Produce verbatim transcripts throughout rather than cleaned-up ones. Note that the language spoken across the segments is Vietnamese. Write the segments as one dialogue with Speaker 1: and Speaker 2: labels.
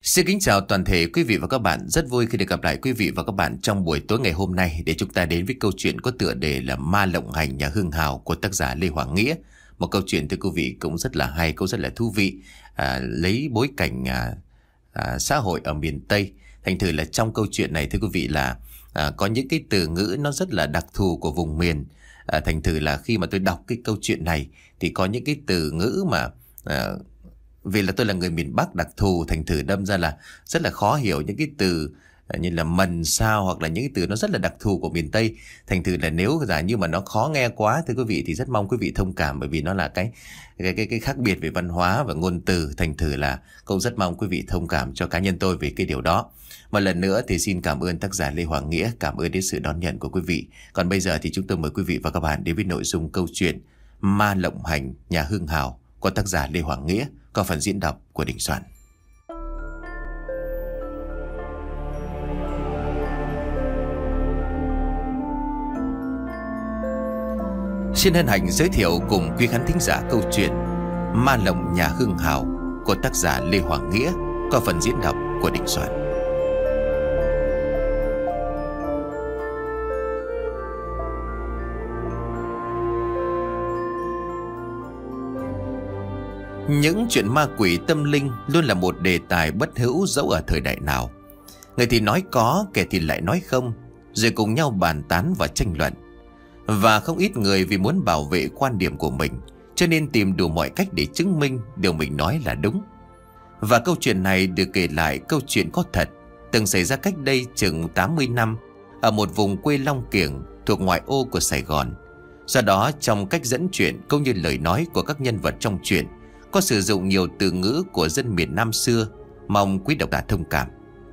Speaker 1: Xin kính chào toàn thể quý vị và các bạn. Rất vui khi được gặp lại quý vị và các bạn trong buổi tối ngày hôm nay để chúng ta đến với câu chuyện có tựa đề là Ma Lộng Hành Nhà Hưng Hào của tác giả Lê Hoàng Nghĩa. Một câu chuyện thưa quý vị cũng rất là hay, cũng rất là thú vị, à, lấy bối cảnh à, à, xã hội ở miền Tây. Thành thử là trong câu chuyện này thưa quý vị là à, có những cái từ ngữ nó rất là đặc thù của vùng miền. À, thành thử là khi mà tôi đọc cái câu chuyện này thì có những cái từ ngữ mà à, vì là tôi là người miền Bắc đặc thù, thành thử đâm ra là rất là khó hiểu những cái từ như là mần sao hoặc là những cái từ nó rất là đặc thù của miền Tây. Thành thử là nếu giả như mà nó khó nghe quá thưa quý vị thì rất mong quý vị thông cảm, bởi vì nó là cái cái cái, cái khác biệt về văn hóa và ngôn từ. Thành thử là cũng rất mong quý vị thông cảm cho cá nhân tôi về cái điều đó. Một lần nữa thì xin cảm ơn tác giả Lê Hoàng Nghĩa, cảm ơn đến sự đón nhận của quý vị. Còn bây giờ thì chúng tôi mời quý vị và các bạn đến với nội dung câu chuyện Ma Lộng Hành Nhà Hưng Hào của tác giả Lê Hoàng Nghĩa, có phần diễn đọc của Đình Soạn. Xin hân hạnh giới thiệu cùng quý khán thính giả câu chuyện Ma Lộng Nhà Hưng Hào của tác giả Lê Hoàng Nghĩa, có phần diễn đọc của Đình Soạn. Những chuyện ma quỷ tâm linh luôn là một đề tài bất hữu dẫu ở thời đại nào. Người thì nói có, kẻ thì lại nói không, rồi cùng nhau bàn tán và tranh luận. Và không ít người vì muốn bảo vệ quan điểm của mình, cho nên tìm đủ mọi cách để chứng minh điều mình nói là đúng. Và câu chuyện này được kể lại câu chuyện có thật, từng xảy ra cách đây chừng tám mươi năm ở một vùng quê Long Kiểng thuộc ngoại ô của Sài Gòn. Do đó trong cách dẫn chuyện cũng như lời nói của các nhân vật trong chuyện có sử dụng nhiều từ ngữ của dân miền Nam xưa, mong quý độc giả thông cảm.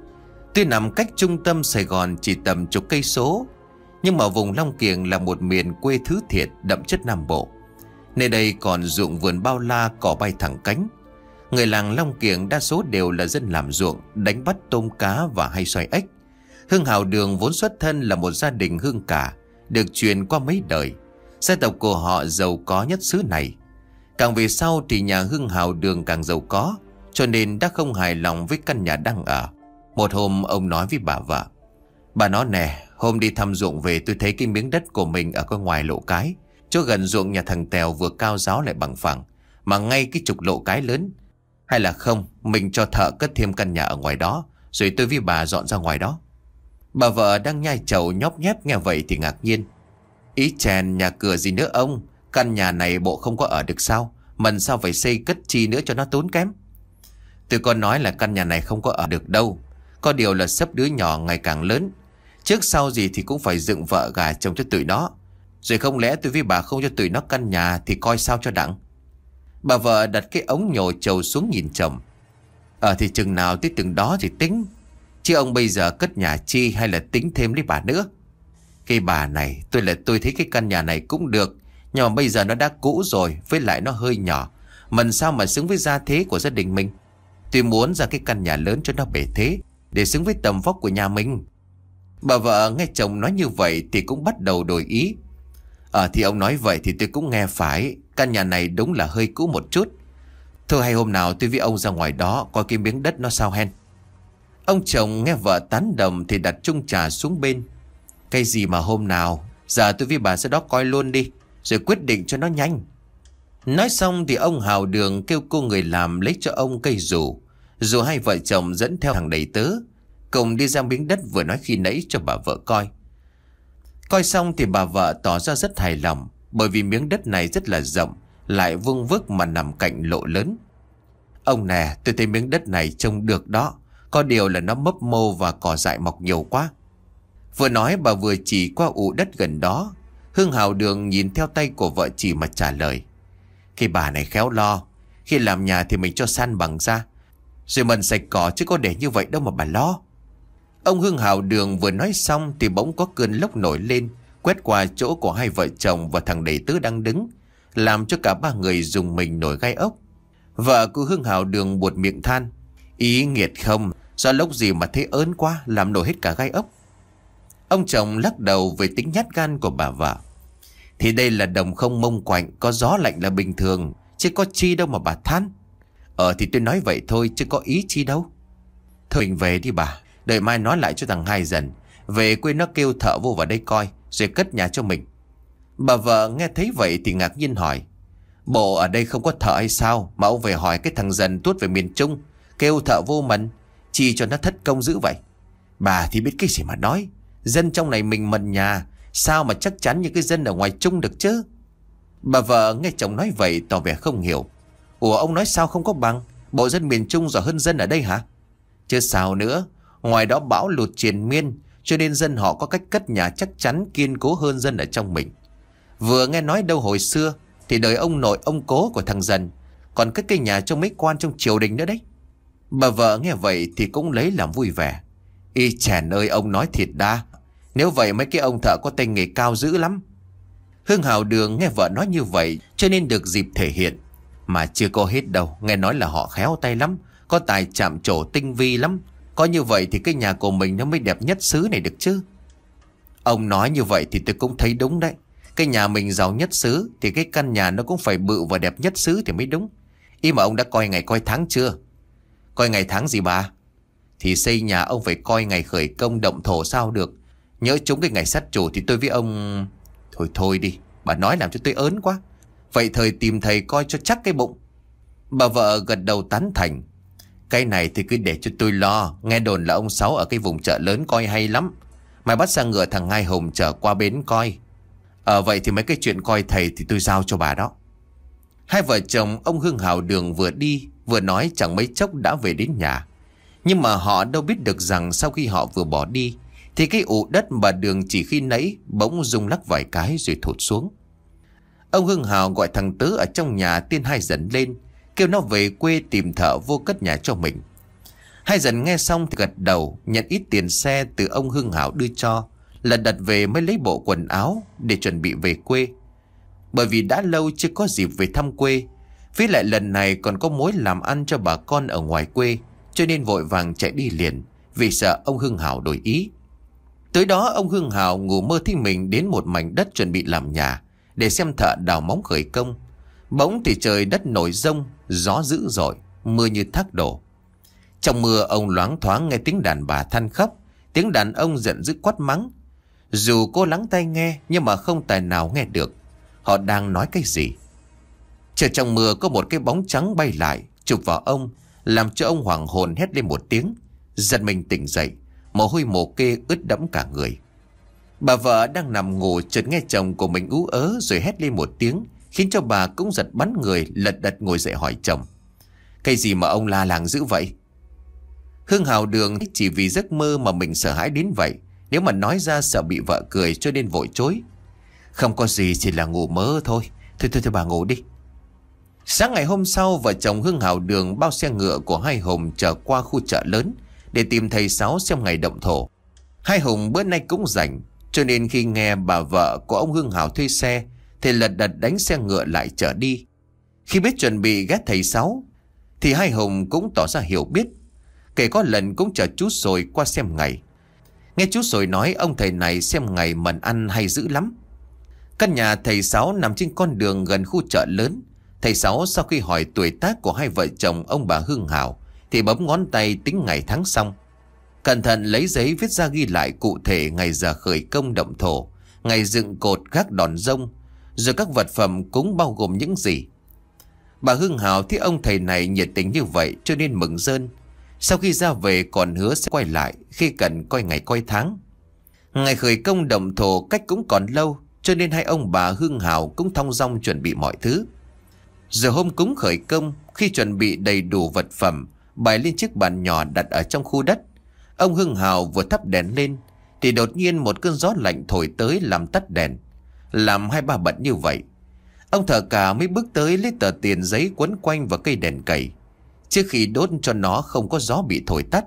Speaker 1: Tuy nằm cách trung tâm Sài Gòn chỉ tầm chục cây số, nhưng mà vùng Long Kiểng là một miền quê thứ thiệt đậm chất Nam Bộ. Nơi đây còn ruộng vườn bao la, cỏ bay thẳng cánh. Người làng Long Kiểng đa số đều là dân làm ruộng, đánh bắt tôm cá và hay xoay ếch. Hưng Hào Đường vốn xuất thân là một gia đình hương cả, được truyền qua mấy đời. Gia tộc của họ giàu có nhất xứ này. Càng về sau thì nhà Hưng Hào Đường càng giàu có, cho nên đã không hài lòng với căn nhà đang ở. Một hôm ông nói với bà vợ: "Bà nói nè, hôm đi thăm ruộng về tôi thấy cái miếng đất của mình ở có ngoài lộ cái, chỗ gần ruộng nhà thằng Tèo vừa cao ráo lại bằng phẳng, mà ngay cái trục lộ cái lớn. Hay là không, mình cho thợ cất thêm căn nhà ở ngoài đó, rồi tôi với bà dọn ra ngoài đó." Bà vợ đang nhai trầu nhóp nhép nghe vậy thì ngạc nhiên: "Ý chèn nhà cửa gì nữa ông? Căn nhà này bộ không có ở được sao? Mình sao phải xây cất chi nữa cho nó tốn kém?" "Tôi có nói là căn nhà này không có ở được đâu. Có điều là sắp đứa nhỏ ngày càng lớn, trước sau gì thì cũng phải dựng vợ gà chồng cho tụi nó. Rồi không lẽ tôi với bà không cho tụi nó căn nhà thì coi sao cho đặng." Bà vợ đặt cái ống nhổ trầu xuống nhìn chồng: "Ờ thì chừng nào tới từng đó thì tính. Chứ ông bây giờ cất nhà chi hay là tính thêm lấy bà nữa?" "Cái bà này, tôi là tôi thấy cái căn nhà này cũng được, nhưng mà bây giờ nó đã cũ rồi, với lại nó hơi nhỏ. Mình sao mà xứng với gia thế của gia đình mình. Tôi muốn ra cái căn nhà lớn cho nó bề thế, để xứng với tầm vóc của nhà mình." Bà vợ nghe chồng nói như vậy thì cũng bắt đầu đổi ý: "Ờ thì ông nói vậy thì tôi cũng nghe phải. Căn nhà này đúng là hơi cũ một chút. Thôi hay hôm nào tôi với ông ra ngoài đó coi cái miếng đất nó sao hen." Ông chồng nghe vợ tán đồng thì đặt chung trà xuống bên: "Cái gì mà hôm nào, giờ tôi với bà sẽ đó coi luôn đi, rồi quyết định cho nó nhanh." Nói xong thì ông Hào Đường kêu cô người làm lấy cho ông cây rủ. Rồi hai vợ chồng dẫn theo thằng đầy tớ cùng đi ra miếng đất vừa nói khi nãy cho bà vợ coi. Coi xong thì bà vợ tỏ ra rất hài lòng, bởi vì miếng đất này rất là rộng, lại vuông vức mà nằm cạnh lộ lớn. "Ông nè, tôi thấy miếng đất này trông được đó, có điều là nó mấp mô và cỏ dại mọc nhiều quá." Vừa nói bà vừa chỉ qua ụ đất gần đó. Hưng Hào Đường nhìn theo tay của vợ chỉ mà trả lời: "Cái bà này khéo lo, khi làm nhà thì mình cho san bằng ra, rồi mình sạch cỏ chứ có để như vậy đâu mà bà lo." Ông Hưng Hào Đường vừa nói xong thì bỗng có cơn lốc nổi lên, quét qua chỗ của hai vợ chồng và thằng đầy tớ đang đứng, làm cho cả ba người dùng mình nổi gai ốc. Vợ của Hưng Hào Đường buột miệng than: "Ý nghiệt không, do lốc gì mà thấy ớn quá, làm nổi hết cả gai ốc." Ông chồng lắc đầu về tính nhát gan của bà vợ: "Thì đây là đồng không mông quạnh, có gió lạnh là bình thường, chứ có chi đâu mà bà than." "Ờ thì tôi nói vậy thôi chứ có ý chi đâu." Thôi mình về đi bà. Đợi mai nói lại cho thằng Hai dần. Về quê nó kêu thợ vô vào đây coi, rồi cất nhà cho mình. Bà vợ nghe thấy vậy thì ngạc nhiên hỏi: Bộ ở đây không có thợ hay sao mà ông về hỏi cái thằng dần tuốt về miền Trung, kêu thợ vô mần, chi cho nó thất công dữ vậy? Bà thì biết cái gì mà nói. Dân trong này mình mần nhà, sao mà chắc chắn như cái dân ở ngoài Trung được chứ? Bà vợ nghe chồng nói vậy tỏ vẻ không hiểu. Ủa ông nói sao không có bằng? Bộ dân miền Trung giỏi hơn dân ở đây hả? Chứ sao nữa. Ngoài đó bão lụt triền miên, cho nên dân họ có cách cất nhà chắc chắn kiên cố hơn dân ở trong mình. Vừa nghe nói đâu hồi xưa thì đời ông nội ông cố của thằng dần còn cất cái nhà cho mấy quan trong triều đình nữa đấy. Bà vợ nghe vậy thì cũng lấy làm vui vẻ. Y chèn ơi, ông nói thiệt đa. Nếu vậy mấy cái ông thợ có tay nghề cao dữ lắm. Hương Hào Đường nghe vợ nói như vậy cho nên được dịp thể hiện. Mà chưa có hết đâu, nghe nói là họ khéo tay lắm, có tài chạm trổ tinh vi lắm. Có như vậy thì cái nhà của mình nó mới đẹp nhất xứ này được chứ. Ông nói như vậy thì tôi cũng thấy đúng đấy. Cái nhà mình giàu nhất xứ thì cái căn nhà nó cũng phải bự và đẹp nhất xứ thì mới đúng. Ý mà ông đã coi ngày coi tháng chưa? Coi ngày tháng gì bà? Thì xây nhà ông phải coi ngày khởi công động thổ sao được. Nhớ trúng cái ngày sát chủ thì tôi với ông... Thôi thôi đi, bà nói làm cho tôi ớn quá. Vậy thời tìm thầy coi cho chắc cái bụng. Bà vợ gật đầu tán thành. Cái này thì cứ để cho tôi lo. Nghe đồn là ông Sáu ở cái vùng chợ lớn coi hay lắm. Mày bắt sang ngựa thằng Hai Hùng chở qua bến coi. Ờ vậy thì mấy cái chuyện coi thầy thì tôi giao cho bà đó. Hai vợ chồng ông Hương Hào Đường vừa đi vừa nói chẳng mấy chốc đã về đến nhà. Nhưng mà họ đâu biết được rằng sau khi họ vừa bỏ đi thì cái ụ đất bà Đường chỉ khi nãy bỗng rung lắc vài cái rồi thụt xuống. Ông Hương Hào gọi thằng Tứ ở trong nhà tiên Hai Dần lên, kêu nó về quê tìm thợ vô cất nhà cho mình. Hai Dần nghe xong thì gật đầu, nhận ít tiền xe từ ông Hương Hào đưa cho, là đặt về mới lấy bộ quần áo để chuẩn bị về quê. Bởi vì đã lâu chưa có dịp về thăm quê, với lại lần này còn có mối làm ăn cho bà con ở ngoài quê, cho nên vội vàng chạy đi liền vì sợ ông Hương Hào đổi ý. Tới đó ông Hương Hào ngủ mơ thấy mình đến một mảnh đất chuẩn bị làm nhà để xem thợ đào móng khởi công. Bỗng thì trời đất nổi giông, gió dữ dội, mưa như thác đổ. Trong mưa ông loáng thoáng nghe tiếng đàn bà than khóc, tiếng đàn ông giận dữ quát mắng. Dù cô lắng tai nghe nhưng mà không tài nào nghe được họ đang nói cái gì. Chờ trong mưa có một cái bóng trắng bay lại chụp vào ông, làm cho ông hoảng hồn hét lên một tiếng, giật mình tỉnh dậy, mồ hôi mồ kê ướt đẫm cả người. Bà vợ đang nằm ngủ chợt nghe chồng của mình ú ớ rồi hét lên một tiếng, khiến cho bà cũng giật bắn người, lật đật ngồi dậy hỏi chồng: Cái gì mà ông la làng dữ vậy? Hương Hào Đường chỉ vì giấc mơ mà mình sợ hãi đến vậy, nếu mà nói ra sợ bị vợ cười cho nên vội chối: Không có gì, chỉ là ngủ mơ thôi. Thôi thôi thôi bà ngủ đi. Sáng ngày hôm sau, vợ chồng Hương Hào Đường bao xe ngựa của Hai Hùng trở qua khu chợ lớn để tìm thầy Sáu xem ngày động thổ. Hai Hùng bữa nay cũng rảnh, cho nên khi nghe bà vợ của ông Hương Hào thuê xe thì lật đật đánh xe ngựa lại chở đi. Khi biết chuẩn bị ghét thầy Sáu thì Hai Hùng cũng tỏ ra hiểu biết, kể có lần cũng chở chú Sồi qua xem ngày. Nghe chú Sồi nói ông thầy này xem ngày mần ăn hay dữ lắm. Căn nhà thầy Sáu nằm trên con đường gần khu chợ lớn. Thầy Sáu sau khi hỏi tuổi tác của hai vợ chồng ông bà Hương Hào thì bấm ngón tay tính ngày tháng xong. Cẩn thận lấy giấy viết ra ghi lại cụ thể ngày giờ khởi công động thổ, ngày dựng cột gác đòn rông, rồi các vật phẩm cúng bao gồm những gì. Bà Hương Hào thấy ông thầy này nhiệt tình như vậy cho nên mừng rơn. Sau khi ra về còn hứa sẽ quay lại khi cần coi ngày coi tháng. Ngày khởi công động thổ cách cũng còn lâu, cho nên hai ông bà Hương Hào cũng thong dong chuẩn bị mọi thứ. Giờ hôm cúng khởi công, khi chuẩn bị đầy đủ vật phẩm bày lên chiếc bàn nhỏ đặt ở trong khu đất, ông Hương Hào vừa thắp đèn lên thì đột nhiên một cơn gió lạnh thổi tới làm tắt đèn, làm hai ba bận như vậy. Ông thợ cả mới bước tới lấy tờ tiền giấy quấn quanh vào cây đèn cầy, trước khi đốt cho nó không có gió bị thổi tắt.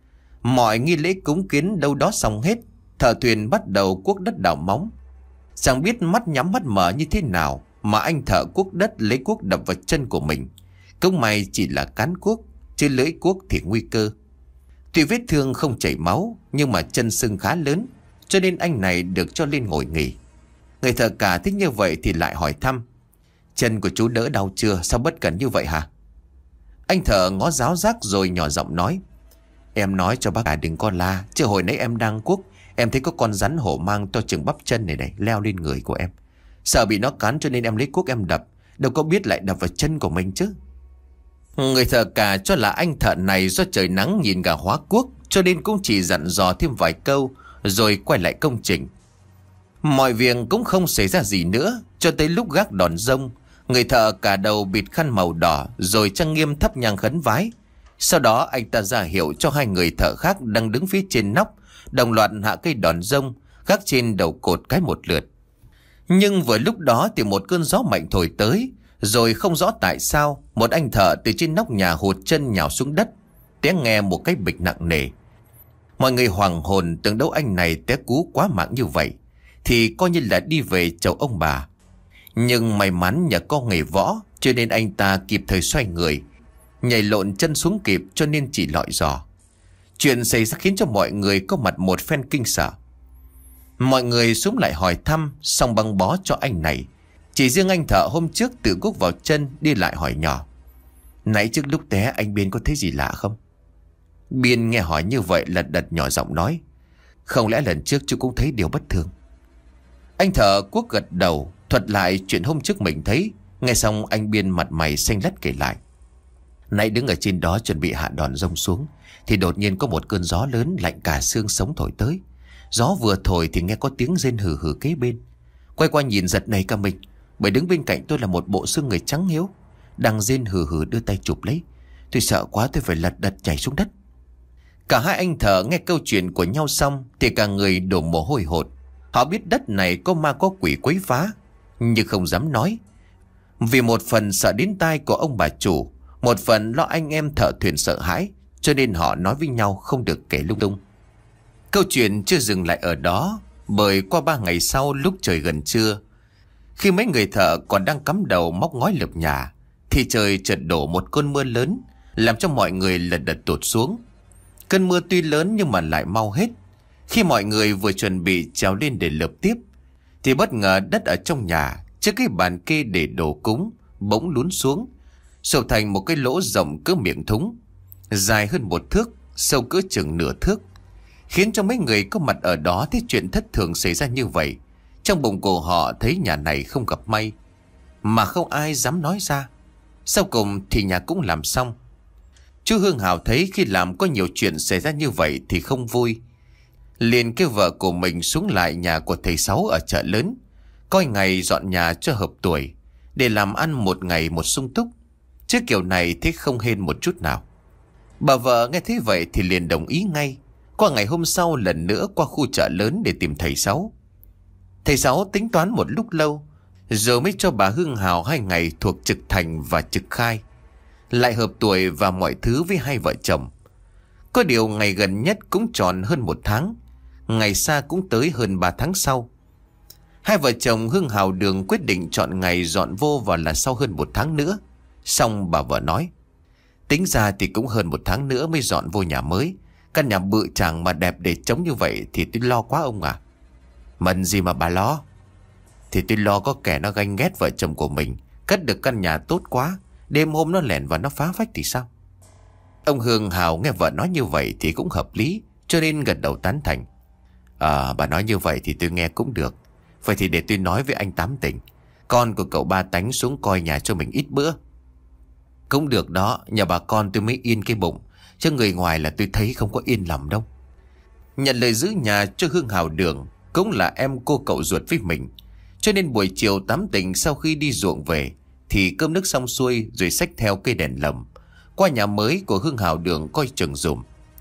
Speaker 1: Mọi nghi lễ cúng kiến đâu đó xong hết, thợ thuyền bắt đầu cuốc đất đào móng. Chẳng biết mắt nhắm mắt mở như thế nào mà anh thợ cuốc đất lấy cuốc đập vào chân của mình. Cũng may chỉ là cán cuốc, chứ lưỡi cuốc thì nguy cơ. Tuy vết thương không chảy máu nhưng mà chân sưng khá lớn, cho nên anh này được cho lên ngồi nghỉ. Người thợ cả thích như vậy thì lại hỏi thăm: Chân của chú đỡ đau chưa? Sao bất cẩn như vậy hả? Anh thợ ngó giáo giác rồi nhỏ giọng nói: Em nói cho bác cả đừng có la, chứ hồi nãy em đang cuốc, em thấy có con rắn hổ mang to chừng bắp chân này này leo lên người của em. Sợ bị nó cắn cho nên em lấy cuốc em đập, đâu có biết lại đập vào chân của mình chứ. Người thợ cả cho là anh thợ này do trời nắng nhìn gà hóa cuốc, cho nên cũng chỉ dặn dò thêm vài câu rồi quay lại công trình. Mọi việc cũng không xảy ra gì nữa cho tới lúc gác đòn rông. Người thợ cả đầu bịt khăn màu đỏ rồi trang nghiêm thắp nhang khấn vái. Sau đó anh ta ra hiệu cho hai người thợ khác đang đứng phía trên nóc đồng loạt hạ cây đòn rông gác trên đầu cột cái một lượt. Nhưng vừa lúc đó thì một cơn gió mạnh thổi tới, rồi không rõ tại sao một anh thợ từ trên nóc nhà hụt chân nhào xuống đất, tiếng nghe một cái bịch nặng nề. Mọi người hoàng hồn tưởng đâu anh này té cú quá mạng như vậy thì coi như là đi về chầu ông bà. Nhưng may mắn nhờ có nghề võ cho nên anh ta kịp thời xoay người, nhảy lộn chân xuống kịp cho nên chỉ lọi giò. Chuyện xảy ra khiến cho mọi người có mặt một phen kinh sợ. Mọi người xuống lại hỏi thăm xong băng bó cho anh này. Chỉ riêng anh thợ hôm trước tự guốc vào chân đi lại hỏi nhỏ: nãy trước lúc té anh Biên có thấy gì lạ không? Biên nghe hỏi như vậy lật đật nhỏ giọng nói: không lẽ lần trước chú cũng thấy điều bất thường? Anh thợ cuốc gật đầu thuật lại chuyện hôm trước mình thấy. Nghe xong anh Biên mặt mày xanh lét kể lại: nãy đứng ở trên đó chuẩn bị hạ đòn rông xuống thì đột nhiên có một cơn gió lớn lạnh cả xương sống thổi tới. Gió vừa thổi thì nghe có tiếng rên hừ hừ kế bên. Quay qua nhìn giật nảy cả mình, bởi đứng bên cạnh tôi là một bộ xương người trắng hiếu đang rên hừ hừ đưa tay chụp lấy. Tôi sợ quá tôi phải lật đật nhảy xuống đất. Cả hai anh thợ nghe câu chuyện của nhau xong thì cả người đổ mồ hôi hột. Họ biết đất này có ma có quỷ quấy phá, nhưng không dám nói. Vì một phần sợ đến tai của ông bà chủ, một phần lo anh em thợ thuyền sợ hãi, cho nên họ nói với nhau không được kể lung tung. Câu chuyện chưa dừng lại ở đó, bởi qua ba ngày sau lúc trời gần trưa, khi mấy người thợ còn đang cắm đầu móc ngói lợp nhà, thì trời chợt đổ một cơn mưa lớn, làm cho mọi người lật đật tụt xuống. Cơn mưa tuy lớn nhưng mà lại mau hết. Khi mọi người vừa chuẩn bị trèo lên để lợp tiếp, thì bất ngờ đất ở trong nhà trước cái bàn kê để đồ cúng bỗng lún xuống, sâu thành một cái lỗ rộng cỡ miệng thúng, dài hơn một thước, sâu cỡ chừng nửa thước, khiến cho mấy người có mặt ở đó thấy chuyện thất thường xảy ra như vậy. Trong bụng của họ thấy nhà này không gặp may, mà không ai dám nói ra. Sau cùng thì nhà cũng làm xong. Chú Hương Hào thấy khi làm có nhiều chuyện xảy ra như vậy thì không vui, liền kêu vợ của mình xuống lại nhà của thầy Sáu ở chợ lớn, coi ngày dọn nhà cho hợp tuổi, để làm ăn một ngày một sung túc. Chứ kiểu này thế không hên một chút nào. Bà vợ nghe thấy vậy thì liền đồng ý ngay. Qua ngày hôm sau lần nữa qua khu chợ lớn để tìm thầy Sáu. Thầy Sáu tính toán một lúc lâu, rồi mới cho bà Hương Hào hai ngày thuộc trực thành và trực khai, lại hợp tuổi và mọi thứ với hai vợ chồng. Có điều ngày gần nhất cũng tròn hơn một tháng, ngày xa cũng tới hơn ba tháng sau. Hai vợ chồng Hương Hào Đường quyết định chọn ngày dọn vô vào là sau hơn một tháng nữa. Xong bà vợ nói: tính ra thì cũng hơn một tháng nữa mới dọn vô nhà mới. Căn nhà bự chàng mà đẹp để trống như vậy thì tôi lo quá ông à. Mần gì mà bà lo? Thì tôi lo có kẻ nó ganh ghét vợ chồng của mình, cất được căn nhà tốt quá, đêm hôm nó lẻn vào nó phá phách thì sao? Ông Hương Hào nghe vợ nói như vậy thì cũng hợp lý, cho nên gật đầu tán thành. À, bà nói như vậy thì tôi nghe cũng được. Vậy thì để tôi nói với anh Tám Tình, con của cậu Ba Tánh xuống coi nhà cho mình ít bữa. Cũng được đó, nhờ bà con tôi mới yên cái bụng, chứ người ngoài là tôi thấy không có yên lòng đâu. Nhận lời giữ nhà cho Hương Hào Đường cũng là em cô cậu ruột với mình, cho nên buổi chiều Tám Tình sau khi đi ruộng về thì cơm nước xong xuôi rồi xách theo cây đèn lồng qua nhà mới của Hương Hào Đường coi chừng dùm.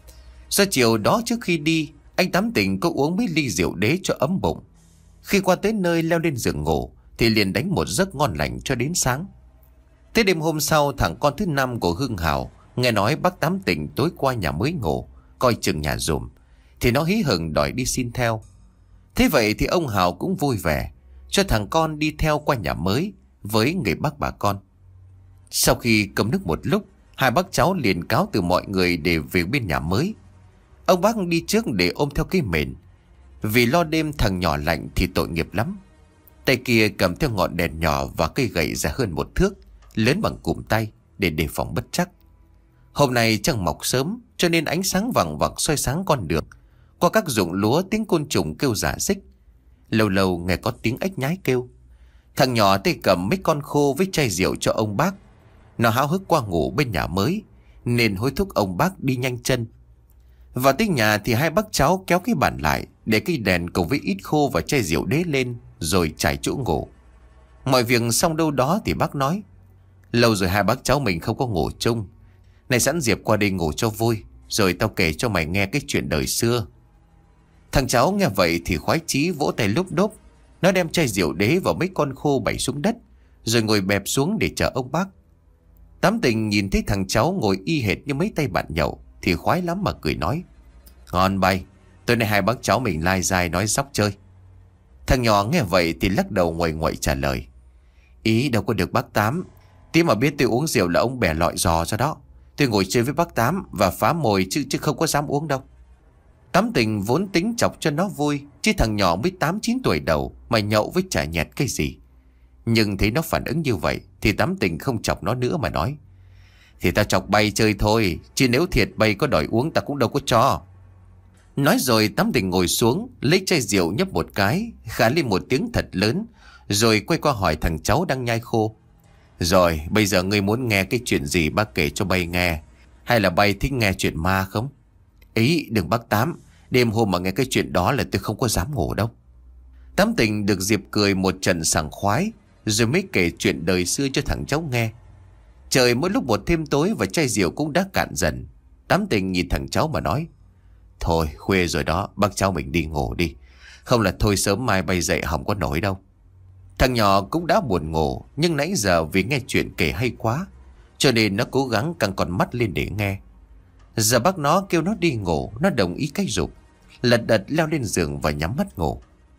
Speaker 1: Sau chiều đó trước khi đi, anh Tám Tình có uống mấy ly rượu đế cho ấm bụng. Khi qua tới nơi leo lên giường ngủ thì liền đánh một giấc ngon lành cho đến sáng. Thế đêm hôm sau, thằng con thứ năm của Hương Hào nghe nói bác Tám Tình tối qua nhà mới ngủ coi chừng nhà dùm, thì nó hí hửng đòi đi xin theo. Thế vậy thì ông Hào cũng vui vẻ cho thằng con đi theo qua nhà mới với người bác bà con. Sau khi cầm nước một lúc, hai bác cháu liền cáo từ mọi người để về bên nhà mới. Ông bác đi trước để ôm theo cái mền, vì lo đêm thằng nhỏ lạnh thì tội nghiệp lắm. Tay kia cầm theo ngọn đèn nhỏ và cây gậy dài hơn một thước, lớn bằng cụm tay để đề phòng bất trắc. Hôm nay trăng mọc sớm, cho nên ánh sáng vàng vặc soi sáng con đường. Qua các ruộng lúa tiếng côn trùng kêu rả rích. Lâu lâu nghe có tiếng ếch nhái kêu. Thằng nhỏ tay cầm mấy con khô với chai rượu cho ông bác. Nó háo hức qua ngủ bên nhà mới, nên hối thúc ông bác đi nhanh chân. Vào tới nhà thì hai bác cháu kéo cái bàn lại, để cây đèn cùng với ít khô và chai rượu đế lên, rồi trải chỗ ngủ. Mọi việc xong đâu đó thì bác nói: lâu rồi hai bác cháu mình không có ngủ chung. Này sẵn dịp qua đây ngủ cho vui, rồi tao kể cho mày nghe cái chuyện đời xưa. Thằng cháu nghe vậy thì khoái chí vỗ tay lúp đốp. Nó đem chai rượu đế vào mấy con khô bày xuống đất, rồi ngồi bẹp xuống để chờ ông bác. Tám Tình nhìn thấy thằng cháu ngồi y hệt như mấy tay bạn nhậu thì khoái lắm mà cười nói: ngon bay, tối nay hai bác cháu mình lai dai nói dóc chơi. Thằng nhỏ nghe vậy thì lắc đầu nguậy nguậy trả lời: ý đâu có được bác Tám. Tí mà biết tôi uống rượu là ông bẻ lọi giò cho đó. Tôi ngồi chơi với bác Tám và phá mồi chứ chứ không có dám uống đâu. Tám Tình vốn tính chọc cho nó vui, chứ thằng nhỏ mới tám chín tuổi đầu mà nhậu với chả nhẹt cái gì. Nhưng thấy nó phản ứng như vậy thì Tám Tình không chọc nó nữa mà nói: thì ta chọc bay chơi thôi, chứ nếu thiệt bay có đòi uống ta cũng đâu có cho. Nói rồi Tám Tình ngồi xuống, lấy chai rượu nhấp một cái, khá lên một tiếng thật lớn, rồi quay qua hỏi thằng cháu đang nhai khô: rồi bây giờ ngươi muốn nghe cái chuyện gì bác kể cho bay nghe, hay là bay thích nghe chuyện ma không? Ý đừng bác Tám, đêm hôm mà nghe cái chuyện đó là tôi không có dám ngủ đâu. Tám Tình được dịp cười một trận sảng khoái, rồi mới kể chuyện đời xưa cho thằng cháu nghe. Trời mỗi lúc một thêm tối và chai rượu cũng đã cạn dần. Tám Tình nhìn thằng cháu mà nói: thôi khuya rồi đó, bác cháu mình đi ngủ đi, không là thôi sớm mai bay dậy không có nổi đâu. Thằng nhỏ cũng đã buồn ngủ, nhưng nãy giờ vì nghe chuyện kể hay quá, cho nên nó cố gắng căng con mắt lên để nghe. Giờ bác nó kêu nó đi ngủ, nó đồng ý cách giục, lật đật leo lên giường và nhắm mắt ngủ.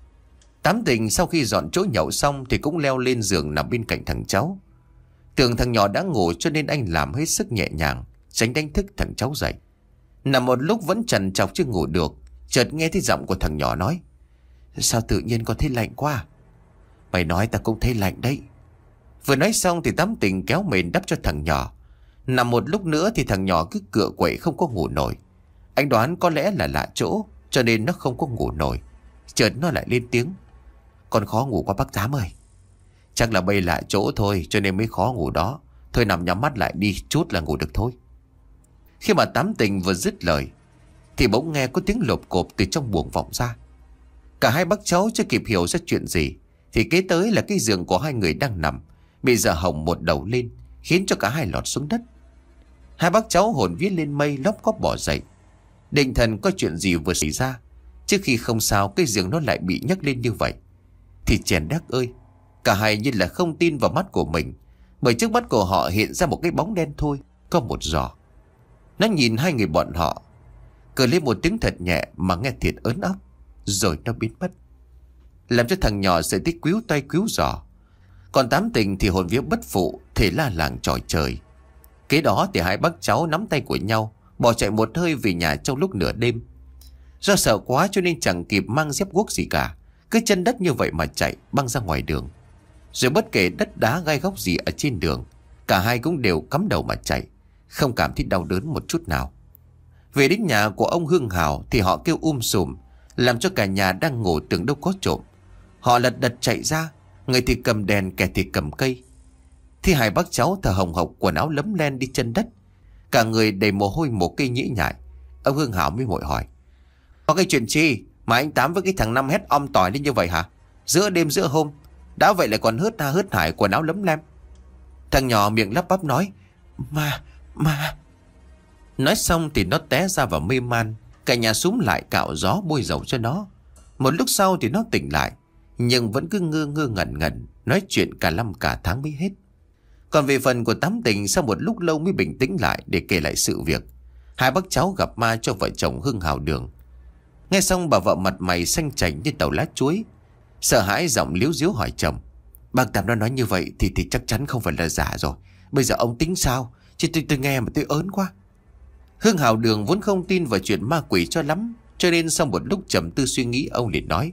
Speaker 1: Tám Tình sau khi dọn chỗ nhậu xong thì cũng leo lên giường nằm bên cạnh thằng cháu. Tưởng thằng nhỏ đã ngủ cho nên anh làm hết sức nhẹ nhàng, tránh đánh thức thằng cháu dậy. Nằm một lúc vẫn trằn trọc chưa ngủ được, chợt nghe thấy giọng của thằng nhỏ nói: sao tự nhiên con thấy lạnh quá? Mày nói ta cũng thấy lạnh đấy. Vừa nói xong thì Tám Tình kéo mền đắp cho thằng nhỏ. Nằm một lúc nữa thì thằng nhỏ cứ cựa quậy không có ngủ nổi. Anh đoán có lẽ là lạ chỗ, cho nên nó không có ngủ nổi. Chợt nó lại lên tiếng: con khó ngủ quá bác Tám ơi. Chắc là bây lạ chỗ thôi cho nên mới khó ngủ đó. Thôi nằm nhắm mắt lại đi, chút là ngủ được thôi. Khi mà Tám Tình vừa dứt lời thì bỗng nghe có tiếng lộp cộp từ trong buồng vọng ra. Cả hai bác cháu chưa kịp hiểu ra chuyện gì thì kế tới là cái giường của hai người đang nằm bị dở hỏng một đầu lên, khiến cho cả hai lọt xuống đất. Hai bác cháu hồn vía lên mây lóc cóp bỏ dậy, định thần có chuyện gì vừa xảy ra. Trước khi không sao cái giường nó lại bị nhấc lên như vậy thì chèn đắc ơi, cả hai như là không tin vào mắt của mình, bởi trước mắt của họ hiện ra một cái bóng đen thôi, có một giò. Nó nhìn hai người bọn họ, cười lên một tiếng thật nhẹ mà nghe thiệt ớn óc, rồi nó biến mất, làm cho thằng nhỏ sẽ thích quýu tay quýu giò. Còn Tám Tình thì hồn vía bất phụ, thể la làng tròi trời. Kế đó thì hai bác cháu nắm tay của nhau bỏ chạy một hơi về nhà trong lúc nửa đêm. Do sợ quá cho nên chẳng kịp mang dép guốc gì cả, cứ chân đất như vậy mà chạy băng ra ngoài đường. Rồi bất kể đất đá gai góc gì ở trên đường, cả hai cũng đều cắm đầu mà chạy, không cảm thấy đau đớn một chút nào. Về đến nhà của ông Hương Hào thì họ kêu um sùm, làm cho cả nhà đang ngủ tưởng đâu có trộm. Họ lật đật chạy ra, người thì cầm đèn, kẻ thì cầm cây. Thì hai bác cháu thở hồng hộc, quần áo lấm len đi chân đất, cả người đầy mồ hôi một cây nhĩ nhại. Ông Hương Hào mới vội hỏi: có cái chuyện chi mà anh Tám với cái thằng Năm hét om tỏi lên như vậy hả? Giữa đêm giữa hôm đã vậy lại còn hớt ha hớt hải, quần áo lấm lem. Thằng nhỏ miệng lắp bắp nói: Mà, mà Nói xong thì nó té ra vào mê man. Cả nhà súm lại cạo gió bôi dầu cho nó. Một lúc sau thì nó tỉnh lại, nhưng vẫn cứ ngơ ngơ ngẩn ngẩn, nói chuyện cả năm cả tháng mới hết. Còn về phần của Tám Tình, sau một lúc lâu mới bình tĩnh lại để kể lại sự việc hai bác cháu gặp ma cho vợ chồng Hưng Hào Đường. Nghe xong bà vợ mặt mày xanh chảnh như tàu lá chuối, sợ hãi giọng líu díu hỏi chồng: bác Tám nó nói như vậy thì thì chắc chắn không phải là giả rồi. Bây giờ ông tính sao? Chứ tôi, tôi nghe mà tôi ớn quá. Hưng Hào Đường vốn không tin vào chuyện ma quỷ cho lắm, cho nên sau một lúc trầm tư suy nghĩ, ông liền nói: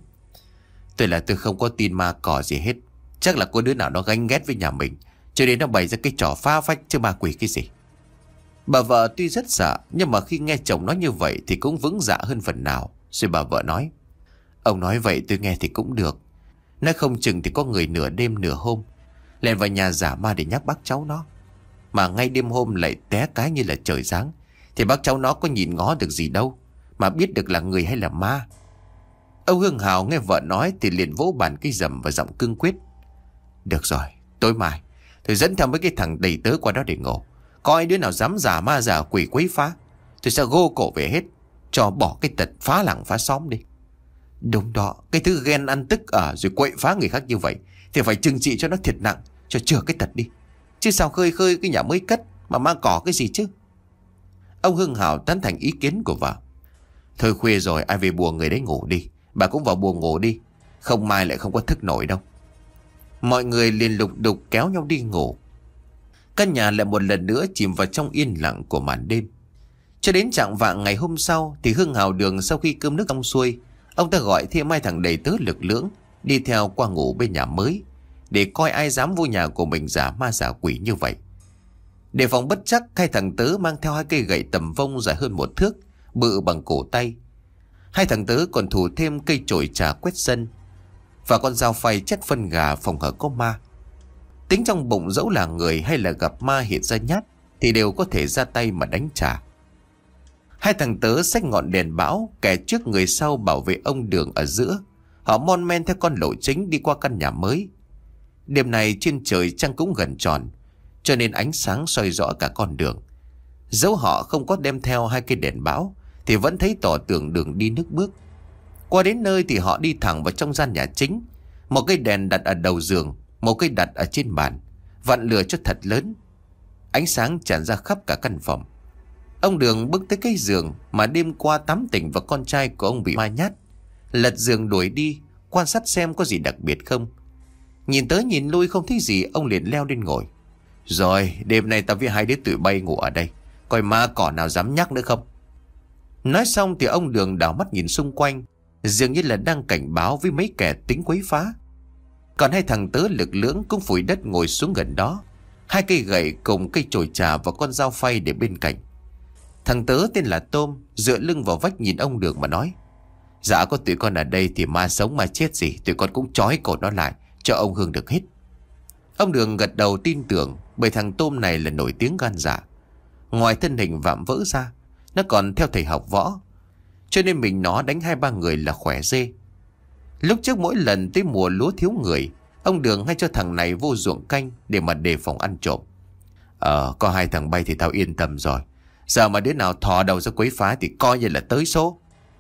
Speaker 1: tôi là tôi không có tin ma cỏ gì hết. Chắc là có đứa nào nó ganh ghét với nhà mình, cho nên nó bày ra cái trò phá phách chứ ma quỷ cái gì. Bà vợ tuy rất sợ, nhưng mà khi nghe chồng nói như vậy thì cũng vững dạ hơn phần nào. Rồi bà vợ nói: Ông nói vậy tôi nghe thì cũng được. Nói không chừng thì có người nửa đêm nửa hôm lèn vào nhà giả ma để nhắc bác cháu nó. Mà ngay đêm hôm lại té cái như là trời giáng, thì bác cháu nó có nhìn ngó được gì đâu mà biết được là người hay là ma. Ông Hương Hào nghe vợ nói thì liền vỗ bàn cái rầm và giọng cương quyết: Được rồi, tối mai tôi dẫn theo mấy cái thằng đầy tớ qua đó để ngủ. Coi đứa nào dám giả ma giả quỷ quấy phá, tôi sẽ gô cổ về hết, cho bỏ cái tật phá làng phá xóm đi. Đúng đó, cái thứ ghen ăn tức ở rồi quậy phá người khác như vậy thì phải trừng trị cho nó thiệt nặng, cho chừa cái tật đi. Chứ sao khơi khơi cái nhà mới cất mà mang cỏ cái gì chứ. Ông Hưng Hào tán thành ý kiến của vợ: Thôi khuya rồi, ai về buồng người đấy ngủ đi. Bà cũng vào buồng ngủ đi, không mai lại không có thức nổi đâu. Mọi người liền lục đục kéo nhau đi ngủ. Căn nhà lại một lần nữa chìm vào trong yên lặng của màn đêm. Cho đến chạng vạng ngày hôm sau thì Hưng Hào Đường sau khi cơm nước xong xuôi, ông ta gọi thêm hai thằng đầy tớ lực lưỡng đi theo qua ngủ bên nhà mới, để coi ai dám vô nhà của mình giả ma giả quỷ như vậy. Để phòng bất chắc, hai thằng tớ mang theo hai cây gậy tầm vông dài hơn một thước, bự bằng cổ tay. Hai thằng tớ còn thủ thêm cây chổi trà quét sân và con dao phay chét phân gà phòng hở có ma. Tính trong bụng dẫu là người hay là gặp ma hiện ra nhát thì đều có thể ra tay mà đánh trả. Hai thằng tớ xách ngọn đèn bão, kẻ trước người sau bảo vệ ông Đường ở giữa. Họ mon men theo con lộ chính đi qua căn nhà mới. Đêm này trên trời trăng cũng gần tròn, cho nên ánh sáng soi rõ cả con đường. Dẫu họ không có đem theo hai cây đèn bão thì vẫn thấy tỏ tường đường đi nước bước. Qua đến nơi thì họ đi thẳng vào trong gian nhà chính. Một cây đèn đặt ở đầu giường, một cây đặt ở trên bàn, vặn lửa cho thật lớn. Ánh sáng tràn ra khắp cả căn phòng. Ông Đường bước tới cái giường mà đêm qua tắm tỉnh và con trai của ông bị ma nhát, lật giường đuổi đi, quan sát xem có gì đặc biệt không. Nhìn tới nhìn lui không thấy gì, ông liền leo lên ngồi. Rồi, đêm nay tao với hai đứa tụi bay ngủ ở đây, coi ma cỏ nào dám nhắc nữa không. Nói xong thì ông Đường đảo mắt nhìn xung quanh, dường như là đang cảnh báo với mấy kẻ tính quấy phá. Còn hai thằng tớ lực lưỡng cũng phủi đất ngồi xuống gần đó, hai cây gậy cùng cây chổi trà và con dao phay để bên cạnh. Thằng tớ tên là Tôm dựa lưng vào vách nhìn ông Đường mà nói: Dạ có tụi con ở đây thì ma sống ma chết gì tụi con cũng trói cổ nó lại cho ông Hương được hết. Ông Đường gật đầu tin tưởng, bởi thằng Tôm này là nổi tiếng gan dạ. Ngoài thân hình vạm vỡ ra, nó còn theo thầy học võ, cho nên mình nó đánh hai ba người là khỏe dê. Lúc trước mỗi lần tới mùa lúa thiếu người, ông Đường hay cho thằng này vô ruộng canh để mà đề phòng ăn trộm. Ờ, có hai thằng bay thì tao yên tâm rồi. Giờ mà đứa nào thò đầu ra quấy phá thì coi như là tới số.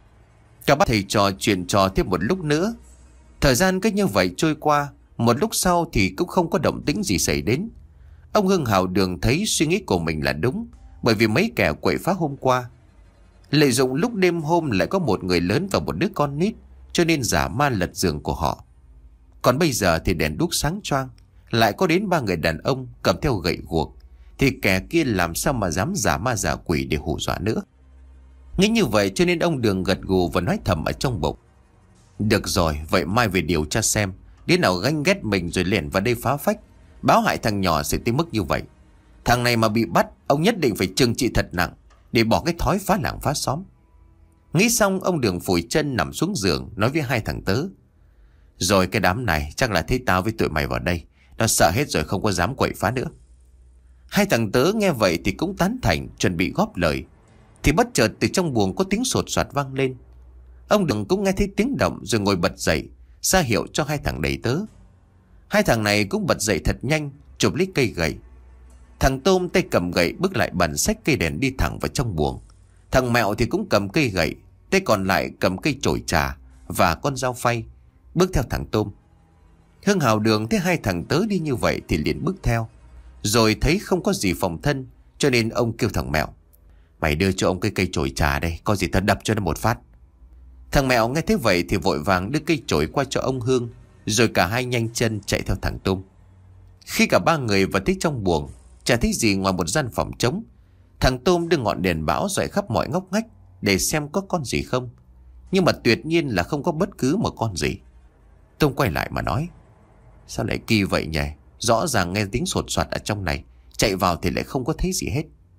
Speaker 1: Cả ba thầy trò chuyện trò thêm một lúc nữa. Thời gian cứ như vậy trôi qua. Một lúc sau thì cũng không có động tĩnh gì xảy đến. Ông Hưng Hào Đường thấy suy nghĩ của mình là đúng, bởi vì mấy kẻ quậy phá hôm qua lợi dụng lúc đêm hôm lại có một người lớn và một đứa con nít, cho nên giả ma lật giường của họ. Còn bây giờ thì đèn đuốc sáng choang, lại có đến ba người đàn ông cầm theo gậy guộc, thì kẻ kia làm sao mà dám giả ma giả quỷ để hù dọa nữa. Nghĩ như vậy cho nên ông Đường gật gù và nói thầm ở trong bụng: Được rồi, vậy mai về điều tra xem đứa nào ganh ghét mình rồi lẻn vào đây phá phách, báo hại thằng nhỏ sẽ tới mức như vậy. Thằng này mà bị bắt, ông nhất định phải trừng trị thật nặng để bỏ cái thói phá làng phá xóm. Nghĩ xong, ông Đường phủi chân nằm xuống giường nói với hai thằng tớ: Rồi cái đám này chắc là thấy tao với tụi mày vào đây, nó sợ hết rồi không có dám quậy phá nữa. Hai thằng tớ nghe vậy thì cũng tán thành, chuẩn bị góp lời. Thì bất chợt từ trong buồng có tiếng sột soạt vang lên. Ông Đường cũng nghe thấy tiếng động rồi ngồi bật dậy, ra hiệu cho hai thằng đầy tớ. Hai thằng này cũng bật dậy thật nhanh, chụp lấy cây gậy. Thằng Tôm tay cầm gậy bước lại bàn xách cây đèn đi thẳng vào trong buồng. Thằng Mẹo thì cũng cầm cây gậy, tay còn lại cầm cây chổi trà và con dao phay, bước theo thằng Tôm. Hưng Hào Đường thấy hai thằng tớ đi như vậy thì liền bước theo, rồi thấy không có gì phòng thân, cho nên ông kêu thằng Mẹo: Mày đưa cho ông cái cây chổi trà đây, có gì tao đập cho nó một phát. Thằng Mẹo nghe thế vậy thì vội vàng đưa cây chổi qua cho ông Hương, rồi cả hai nhanh chân chạy theo thằng Tôm. Khi cả ba người vào tới trong buồng, chả thấy gì ngoài một gian phòng trống. Thằng Tôm đưa ngọn đèn bão rọi khắp mọi ngóc ngách để xem có con gì không, nhưng mà tuyệt nhiên là không có bất cứ một con gì. Tôm quay lại mà nói: Sao lại kỳ vậy nhỉ? Rõ ràng nghe tiếng sột soạt ở trong này, chạy vào thì lại không có thấy gì hết.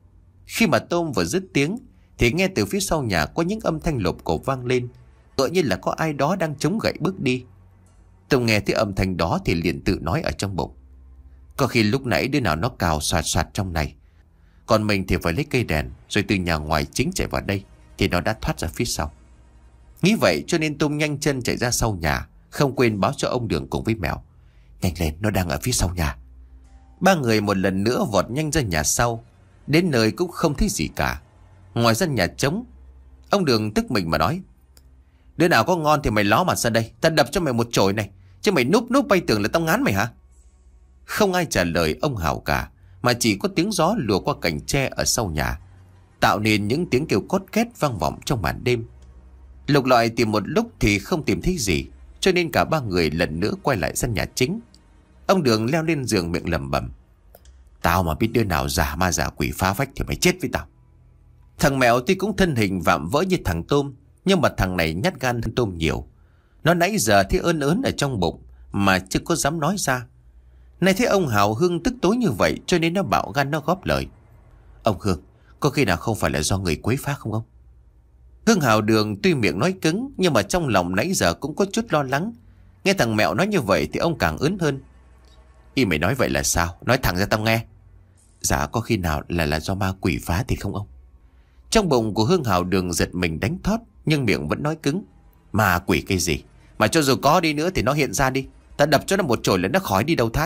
Speaker 1: Khi mà Tôm vừa dứt tiếng thì nghe từ phía sau nhà có những âm thanh lộp cộp vang lên, tựa như là có ai đó đang chống gậy bước đi. Tôm nghe thấy âm thanh đó thì liền tự nói ở trong bụng: có khi lúc nãy đứa nào nó cào soạt soạt trong này, còn mình thì phải lấy cây đèn rồi từ nhà ngoài chính chạy vào đây thì nó đã thoát ra phía sau. Nghĩ vậy cho nên Tôm nhanh chân chạy ra sau nhà, không quên báo cho ông Đường cùng với Mèo: nhanh lên, nó đang ở phía sau nhà. Ba người một lần nữa vọt nhanh ra nhà sau. Đến nơi cũng không thấy gì cả, ngoài ra nhà trống. Ông Đường tức mình mà nói: đứa nào có ngon thì mày ló mặt ra đây, ta đập cho mày một chổi này, chứ mày núp núp bay tưởng là tao ngán mày hả? Không ai trả lời ông Hào cả, mà chỉ có tiếng gió lùa qua cành tre ở sau nhà, tạo nên những tiếng kêu cót két vang vọng trong màn đêm. Lục lọi tìm một lúc thì không tìm thấy gì, cho nên cả ba người lần nữa quay lại sân nhà chính. Ông Đường leo lên giường miệng lẩm bẩm: tao mà biết đứa nào giả ma giả quỷ phá vách thì mày chết với tao. Thằng Mèo tuy cũng thân hình vạm vỡ như thằng Tôm, nhưng mà thằng này nhát gan hơn Tôm nhiều. Nó nãy giờ thấy ớn ớn ở trong bụng mà chưa có dám nói ra. Nay thấy ông Hào Hưng tức tối như vậy cho nên nó bạo gan, nó góp lời: ông Hương, có khi nào không phải là do người quấy phá không ông? Hương Hào Đường tuy miệng nói cứng nhưng mà trong lòng nãy giờ cũng có chút lo lắng. Nghe thằng Mèo nói như vậy thì ông càng ớn hơn. Y mày nói vậy là sao? Nói thẳng ra tao nghe. Dạ có khi nào là là do ma quỷ phá thì không ông? Trong bụng của Hương Hào Đường giật mình đánh thót, nhưng miệng vẫn nói cứng: ma quỷ cái gì? Mà cho dù có đi nữa thì nó hiện ra đi, ta đập cho nó một chổi là nó khỏi đi đầu thai.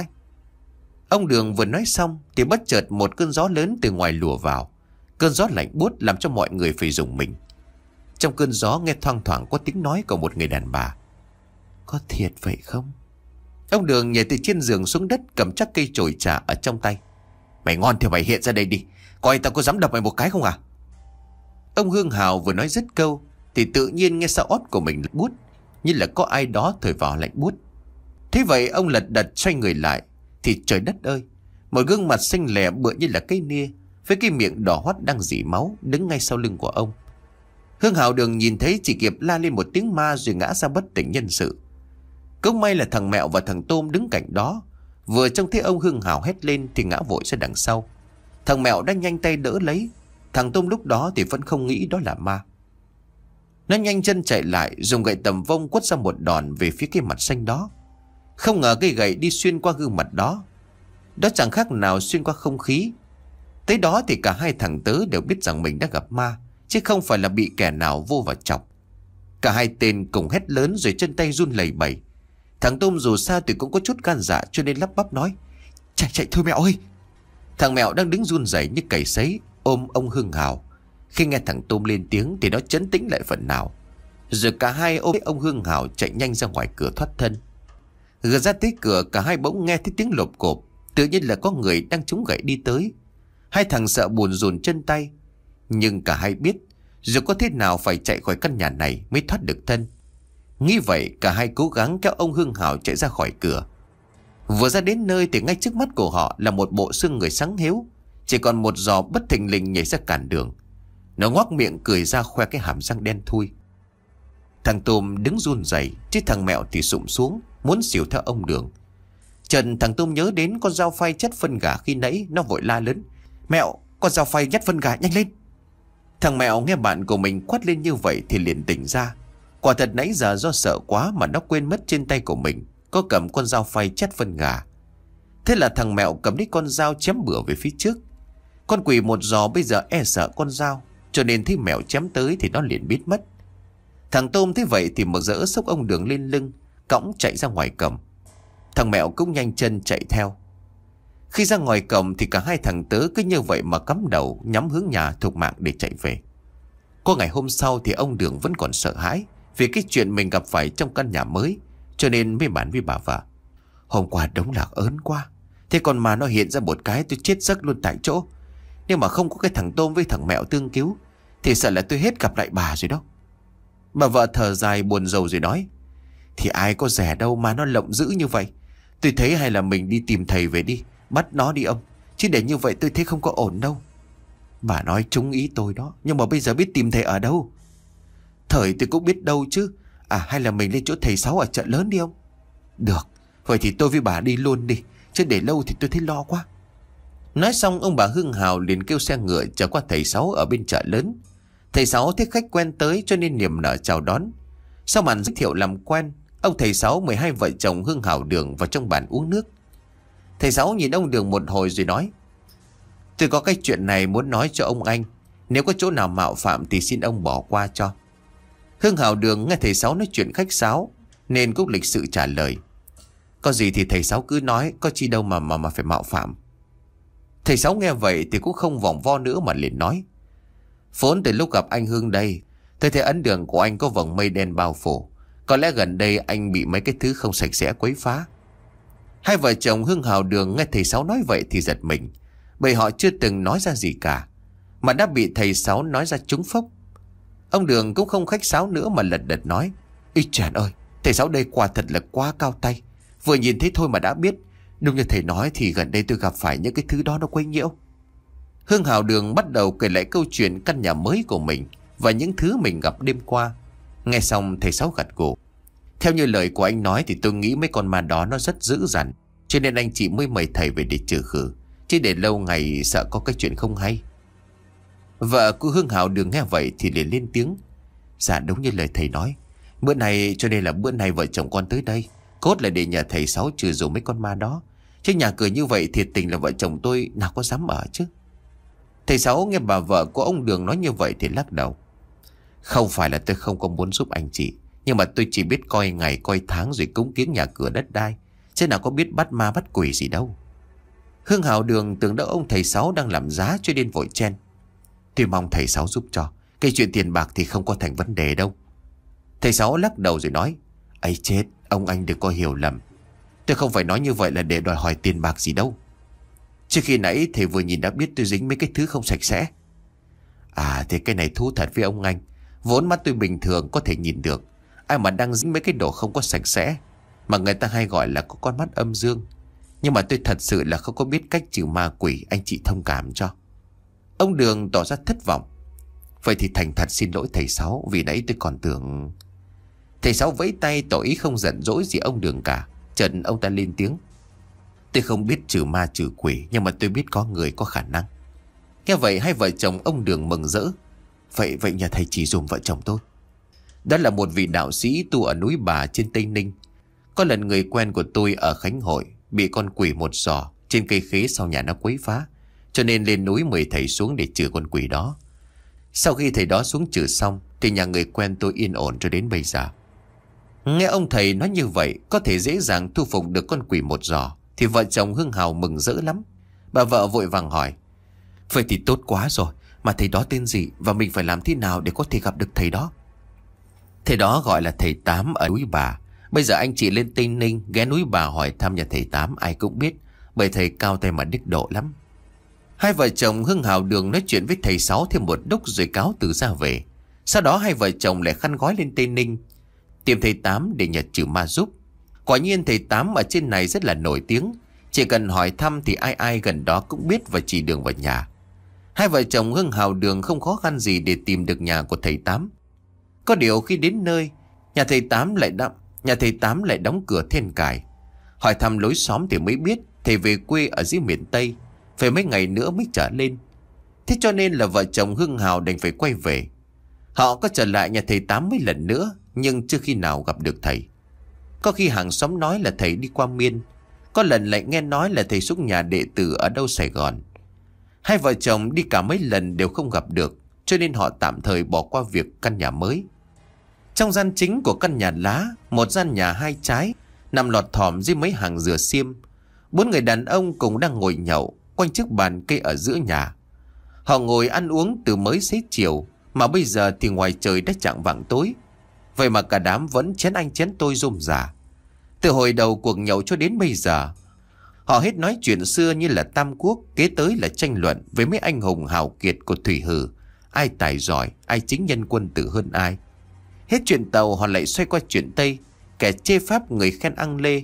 Speaker 1: Ông Đường vừa nói xong thì bất chợt một cơn gió lớn từ ngoài lùa vào. Cơn gió lạnh buốt làm cho mọi người phải rùng mình. Trong cơn gió nghe thoang thoảng có tiếng nói của một người đàn bà: có thiệt vậy không? Ông Đường nhảy từ trên giường xuống đất, cầm chắc cây chổi trà ở trong tay: mày ngon thì mày hiện ra đây đi, coi tao có dám đập mày một cái không à? Ông Hương Hào vừa nói dứt câu thì tự nhiên nghe sau ót của mình buốt, như là có ai đó thổi vào lạnh buốt. Thế vậy ông lật đật xoay người lại thì trời đất ơi, một gương mặt xinh lẻ bựa như là cây nia, với cái miệng đỏ hoắt đang rỉ máu, đứng ngay sau lưng của ông. Hương Hào Đường nhìn thấy chỉ kịp la lên một tiếng ma rồi ngã ra bất tỉnh nhân sự. Cũng may là thằng Mèo và thằng Tôm đứng cạnh đó, vừa trông thấy ông Hương Hào hét lên thì ngã vội ra đằng sau. Thằng Mèo đã nhanh tay đỡ lấy. Thằng Tôm lúc đó thì vẫn không nghĩ đó là ma. Nó nhanh chân chạy lại, dùng gậy tầm vông quất ra một đòn về phía cái mặt xanh đó. Không ngờ cây gậy đi xuyên qua gương mặt đó. Đó chẳng khác nào xuyên qua không khí. Tới đó thì cả hai thằng tớ đều biết rằng mình đã gặp ma, chứ không phải là bị kẻ nào vô vào chọc. Cả hai tên cùng hét lớn rồi chân tay run lẩy bẩy. Thằng Tôm dù sao thì cũng có chút gan dạ cho nên lắp bắp nói: chạy chạy thôi Mèo ơi. Thằng Mèo đang đứng run rẩy như cầy sấy ôm ông Hương Hào. Khi nghe thằng Tôm lên tiếng thì nó trấn tĩnh lại phần nào, rồi cả hai ôm ông Hương Hào chạy nhanh ra ngoài cửa thoát thân. Gần ra tới cửa, cả hai bỗng nghe thấy tiếng lộp cộp, tự nhiên là có người đang chống gậy đi tới. Hai thằng sợ buồn dồn chân tay, nhưng cả hai biết dù có thế nào phải chạy khỏi căn nhà này mới thoát được thân. Nghĩ vậy cả hai cố gắng kéo ông Hương Hào chạy ra khỏi cửa. Vừa ra đến nơi thì ngay trước mắt của họ là một bộ xương người sáng hiếu, chỉ còn một giò bất thình lình nhảy ra cản đường. Nó ngoác miệng cười ra khoe cái hàm răng đen thui. Thằng Tôm đứng run rẩy, chứ thằng Mèo thì sụm xuống muốn xỉu theo ông Đường. Trần thằng Tôm nhớ đến con dao phay chất phân gà khi nãy, nó vội la lớn: Mẹo, con dao phay nhát phân gà, nhanh lên. Thằng Mèo nghe bạn của mình quát lên như vậy thì liền tỉnh ra. Quả thật nãy giờ do sợ quá mà nó quên mất trên tay của mình có cầm con dao phay chắt phân gà. Thế là thằng Mèo cầm lấy con dao chém bừa về phía trước. Con quỷ một giò bây giờ e sợ con dao, cho nên thấy Mèo chém tới thì nó liền biết mất. Thằng Tôm thấy vậy thì mừng rỡ xốc ông Đường lên lưng, cõng chạy ra ngoài cổng. Thằng Mèo cũng nhanh chân chạy theo. Khi ra ngoài cổng thì cả hai thằng tớ cứ như vậy mà cắm đầu nhắm hướng nhà thục mạng để chạy về. Qua ngày hôm sau thì ông Đường vẫn còn sợ hãi vì cái chuyện mình gặp phải trong căn nhà mới, cho nên mới bàn với bà vợ: hôm qua đống lạc ớn quá, thế còn mà nó hiện ra một cái tôi chết giấc luôn tại chỗ. Nhưng mà không có cái thằng Tôm với thằng Mèo tương cứu thì sợ là tôi hết gặp lại bà rồi đó. Bà vợ thở dài buồn rầu rồi nói: thì ai có rẻ đâu mà nó lộng dữ như vậy. Tôi thấy hay là mình đi tìm thầy về đi, bắt nó đi ông, chứ để như vậy tôi thấy không có ổn đâu. Bà nói trúng ý tôi đó, nhưng mà bây giờ biết tìm thầy ở đâu? Thời tôi cũng biết đâu chứ. À hay là mình lên chỗ thầy Sáu ở chợ lớn đi ông? Được, vậy thì tôi với bà đi luôn đi, chứ để lâu thì tôi thấy lo quá. Nói xong ông bà Hưng Hào liền kêu xe ngựa chở qua thầy Sáu ở bên chợ lớn. Thầy Sáu thấy khách quen tới cho nên niềm nở chào đón. Sau màn giới thiệu làm quen, ông thầy Sáu mời hai vợ chồng Hưng Hào Đường vào trong bàn uống nước. Thầy Sáu nhìn ông Đường một hồi rồi nói: "Tôi có cái chuyện này muốn nói cho ông anh. Nếu có chỗ nào mạo phạm thì xin ông bỏ qua cho." Hưng Hào Đường nghe thầy Sáu nói chuyện khách sáo nên cũng lịch sự trả lời: "Có gì thì thầy Sáu cứ nói, có chi đâu mà mà mà phải mạo phạm." Thầy Sáu nghe vậy thì cũng không vòng vo nữa mà liền nói: "Vốn từ lúc gặp anh Hưng đây, tôi thấy ấn đường của anh có vầng mây đen bao phủ. Có lẽ gần đây anh bị mấy cái thứ không sạch sẽ quấy phá." Hai vợ chồng Hưng Hào Đường nghe thầy Sáu nói vậy thì giật mình, bởi họ chưa từng nói ra gì cả, mà đã bị thầy Sáu nói ra trúng phốc. Ông Đường cũng không khách sáo nữa mà lật đật nói: "Ý trời ơi, thầy Sáu đây quả thật là quá cao tay. Vừa nhìn thấy thôi mà đã biết. Đúng như thầy nói thì gần đây tôi gặp phải những cái thứ đó nó quấy nhiễu." Hưng Hào Đường bắt đầu kể lại câu chuyện căn nhà mới của mình và những thứ mình gặp đêm qua. Nghe xong thầy Sáu gật gù: "Theo như lời của anh nói thì tôi nghĩ mấy con ma đó nó rất dữ dằn, cho nên anh chị mới mời thầy về để trừ khử, chứ để lâu ngày sợ có cái chuyện không hay." Vợ của Hưng Hào Đường nghe vậy thì liền lên tiếng: "Dạ đúng như lời thầy nói. Bữa này cho nên là bữa nay vợ chồng con tới đây cốt là để nhờ thầy Sáu trừ dùm mấy con ma đó. Chứ nhà cửa như vậy thiệt tình là vợ chồng tôi nào có dám ở chứ." Thầy Sáu nghe bà vợ của ông Đường nói như vậy thì lắc đầu: "Không phải là tôi không có muốn giúp anh chị, nhưng mà tôi chỉ biết coi ngày coi tháng rồi cúng kiếng nhà cửa đất đai, chứ nào có biết bắt ma bắt quỷ gì đâu." Hưng Hào Đường tưởng đâu ông thầy Sáu đang làm giá cho nên vội chen: "Tôi mong thầy Sáu giúp cho. Cái chuyện tiền bạc thì không có thành vấn đề đâu." Thầy Sáu lắc đầu rồi nói: "Ấy chết, ông anh đừng có hiểu lầm. Tôi không phải nói như vậy là để đòi hỏi tiền bạc gì đâu. Trước khi nãy thầy vừa nhìn đã biết tôi dính mấy cái thứ không sạch sẽ." "À thì cái này thú thật với ông anh. Vốn mắt tôi bình thường có thể nhìn được. Ai mà đang dính mấy cái đồ không có sạch sẽ, mà người ta hay gọi là có con mắt âm dương. Nhưng mà tôi thật sự là không có biết cách trừ ma quỷ, anh chị thông cảm cho." Ông Đường tỏ ra thất vọng: "Vậy thì thành thật xin lỗi thầy Sáu, vì nãy tôi còn tưởng..." Thầy Sáu vẫy tay tỏ ý không giận dỗi gì ông Đường cả. Chợt ông ta lên tiếng: "Tôi không biết trừ ma trừ quỷ, nhưng mà tôi biết có người có khả năng." Nghe vậy hai vợ chồng ông Đường mừng rỡ: Vậy vậy nhà thầy chỉ dùm vợ chồng tôi." Đó là một vị đạo sĩ tu ở núi Bà trên Tây Ninh. Có lần người quen của tôi ở Khánh Hội bị con quỷ một giò trên cây khế sau nhà nó quấy phá, cho nên lên núi mời thầy xuống để trừ con quỷ đó. Sau khi thầy đó xuống trừ xong thì nhà người quen tôi yên ổn cho đến bây giờ. Nghe ông thầy nói như vậy, có thể dễ dàng thu phục được con quỷ một giò, thì vợ chồng Hưng Hào mừng rỡ lắm. Bà vợ vội vàng hỏi: "Vậy thì tốt quá rồi, mà thầy đó tên gì và mình phải làm thế nào để có thể gặp được thầy đó?" "Thầy đó gọi là thầy Tám ở núi Bà. Bây giờ anh chị lên Tây Ninh ghé núi Bà hỏi thăm nhà thầy Tám, ai cũng biết, bởi thầy cao tay mà đích độ lắm." Hai vợ chồng Hưng Hào Đường nói chuyện với thầy Sáu thêm một lúc rồi cáo từ ra về. Sau đó hai vợ chồng lại khăn gói lên Tây Ninh tìm thầy Tám để nhờ trừ ma giúp. Quả nhiên thầy Tám ở trên này rất là nổi tiếng, chỉ cần hỏi thăm thì ai ai gần đó cũng biết và chỉ đường vào nhà. Hai vợ chồng Hưng Hào Đường không khó khăn gì để tìm được nhà của thầy Tám. Có điều khi đến nơi, nhà thầy Tám lại đóng nhà thầy Tám lại đóng cửa then cài. Hỏi thăm lối xóm thì mới biết thầy về quê ở dưới miền Tây, phải mấy ngày nữa mới trở lên. Thế cho nên là vợ chồng Hưng Hào đành phải quay về. Họ có trở lại nhà thầy Tám mấy lần nữa, nhưng chưa khi nào gặp được thầy. Có khi hàng xóm nói là thầy đi qua Miên, có lần lại nghe nói là thầy xuống nhà đệ tử ở đâu Sài Gòn. Hai vợ chồng đi cả mấy lần đều không gặp được, cho nên họ tạm thời bỏ qua việc căn nhà mới. Trong gian chính của căn nhà lá, một gian nhà hai trái nằm lọt thỏm dưới mấy hàng dừa xiêm. Bốn người đàn ông cùng đang ngồi nhậu quanh chiếc bàn cây ở giữa nhà. Họ ngồi ăn uống từ mới xế chiều, mà bây giờ thì ngoài trời đã chạng vạng tối. Vậy mà cả đám vẫn chén anh chén tôi rôm rả. Từ hồi đầu cuộc nhậu cho đến bây giờ, họ hết nói chuyện xưa như là Tam Quốc, kế tới là tranh luận với mấy anh hùng hào kiệt của Thủy Hử, ai tài giỏi, ai chính nhân quân tử hơn ai. Hết chuyện Tàu họ lại xoay qua chuyện Tây, kẻ chê pháp người khen ăn lê.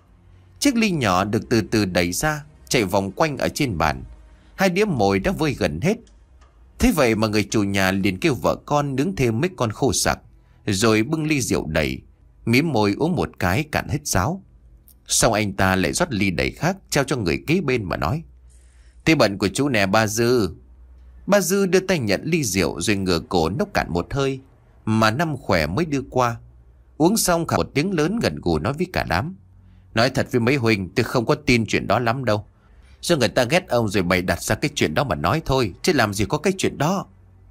Speaker 1: Chiếc ly nhỏ được từ từ đẩy ra, chạy vòng quanh ở trên bàn. Hai đĩa mồi đã vơi gần hết. Thế vậy mà người chủ nhà liền kêu vợ con nướng thêm mấy con khô sặc, rồi bưng ly rượu đầy, mím môi uống một cái cạn hết sáo. Xong anh ta lại rót ly đầy khác trao cho người kế bên mà nói: Thế bận của chú nè ba Dư. Ba Dư đưa tay nhận ly rượu rồi ngửa cổ nốc cạn một hơi mà Năm Khỏe mới đưa qua. Uống xong khả một tiếng lớn gật gù nói với cả đám. Nói thật với mấy huynh, tôi không có tin chuyện đó lắm đâu. Do người ta ghét ông rồi bày đặt ra cái chuyện đó mà nói thôi, chứ làm gì có cái chuyện đó.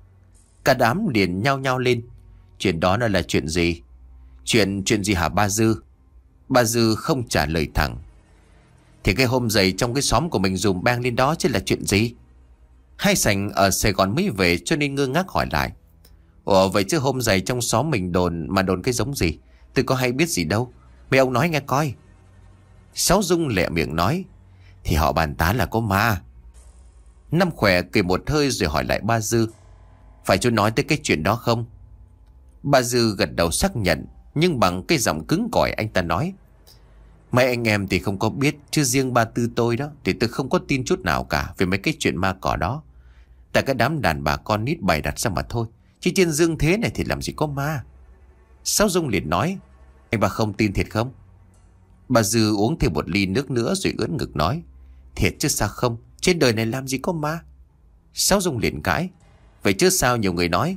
Speaker 1: Cả đám liền nhao nhao lên. Chuyện đó nó là chuyện gì? Chuyện chuyện gì hả ba Dư? Ba Dư không trả lời thẳng. Thì cái hôm giày trong cái xóm của mình dùm bang lên đó chứ là chuyện gì? Hai Sành ở Sài Gòn mới về cho nên ngơ ngác hỏi lại. Ủa vậy chứ hôm giày trong xóm mình đồn mà đồn cái giống gì? Tôi có hay biết gì đâu. Mấy ông nói nghe coi. Sáu Dung lẹ miệng nói. Thì họ bàn tán là có ma. Năm Khỏe cười một hơi rồi hỏi lại ba Dư. Phải chú nói tới cái chuyện đó không? Ba Dư gật đầu xác nhận, nhưng bằng cái giọng cứng cỏi anh ta nói. Mấy anh em thì không có biết, chứ riêng ba Tư tôi đó thì tôi không có tin chút nào cả về mấy cái chuyện ma cỏ đó. Tại cái đám đàn bà con nít bày đặt ra mà thôi, chứ trên dương thế này thì làm gì có ma. Sáu Dung liền nói. Anh bà không tin thiệt không? Bà Dư uống thêm một ly nước nữa rồi ưỡn ngực nói. Thiệt chứ sao không, trên đời này làm gì có ma. Sáu Dung liền cãi. Vậy chứ sao nhiều người nói?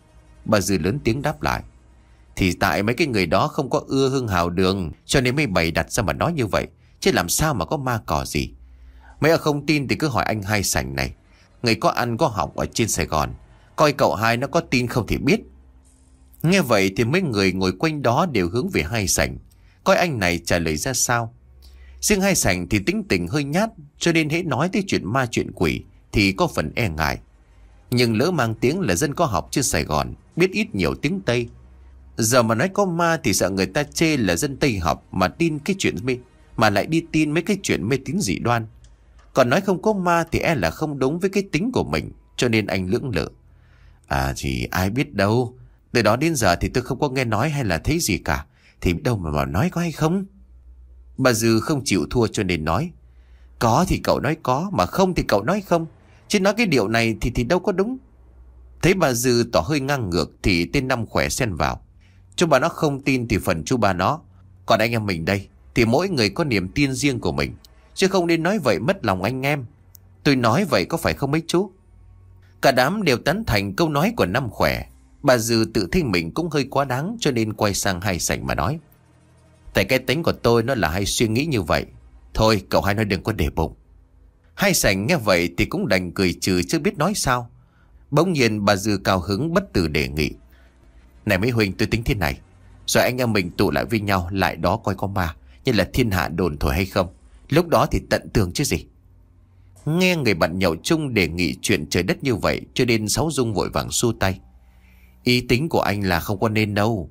Speaker 1: Bà Dư lớn tiếng đáp lại. Thì tại mấy cái người đó không có ưa hương hào đường, cho nên mới bày đặt ra mà nói như vậy. Chứ làm sao mà có ma cỏ gì. Mấy ông không tin thì cứ hỏi anh Hai Sành này. Người có ăn có học ở trên Sài Gòn. Coi cậu hai nó có tin không thì biết. Nghe vậy thì mấy người ngồi quanh đó đều hướng về Hai Sành, coi anh này trả lời ra sao. Riêng Hai Sành thì tính tình hơi nhát, cho nên hễ nói tới chuyện ma chuyện quỷ thì có phần e ngại. Nhưng lỡ mang tiếng là dân có học trên Sài Gòn, biết ít nhiều tiếng Tây. Giờ mà nói có ma thì sợ người ta chê là dân Tây học mà tin cái chuyện mê, mà lại đi tin mấy cái chuyện mê tín dị đoan. Còn nói không có ma thì e là không đúng với cái tính của mình, cho nên anh lưỡng lự. À thì ai biết đâu. Từ đó đến giờ thì tôi không có nghe nói hay là thấy gì cả. Thì đâu mà mà nói có hay không. Bà Dư không chịu thua cho nên nói. Có thì cậu nói có, mà không thì cậu nói không. Chứ nói cái điều này thì thì đâu có đúng. Thấy bà Dư tỏ hơi ngang ngược thì tên Năm Khỏe xen vào. Chú bà nó không tin thì phần chú bà nó. Còn anh em mình đây thì mỗi người có niềm tin riêng của mình, chứ không nên nói vậy mất lòng anh em. Tôi nói vậy có phải không mấy chú? Cả đám đều tán thành câu nói của Năm Khỏe. Bà Dư tự thấy mình cũng hơi quá đáng, cho nên quay sang Hai Sành mà nói. Tại cái tính của tôi nó là hay suy nghĩ như vậy. Thôi cậu hai nói đừng có để bụng. Hai Sành nghe vậy thì cũng đành cười trừ chứ biết nói sao. Bỗng nhiên bà Dư cao hứng bất tử đề nghị. Này mấy huynh, tôi tính thế này. Rồi anh em mình tụ lại với nhau, lại đó coi có ma như là thiên hạ đồn thổi hay không. Lúc đó thì tận tường chứ gì. Nghe người bạn nhậu chung đề nghị chuyện trời đất như vậy, cho nên Sáu Dung vội vàng xua tay. Ý tính của anh là không có nên đâu.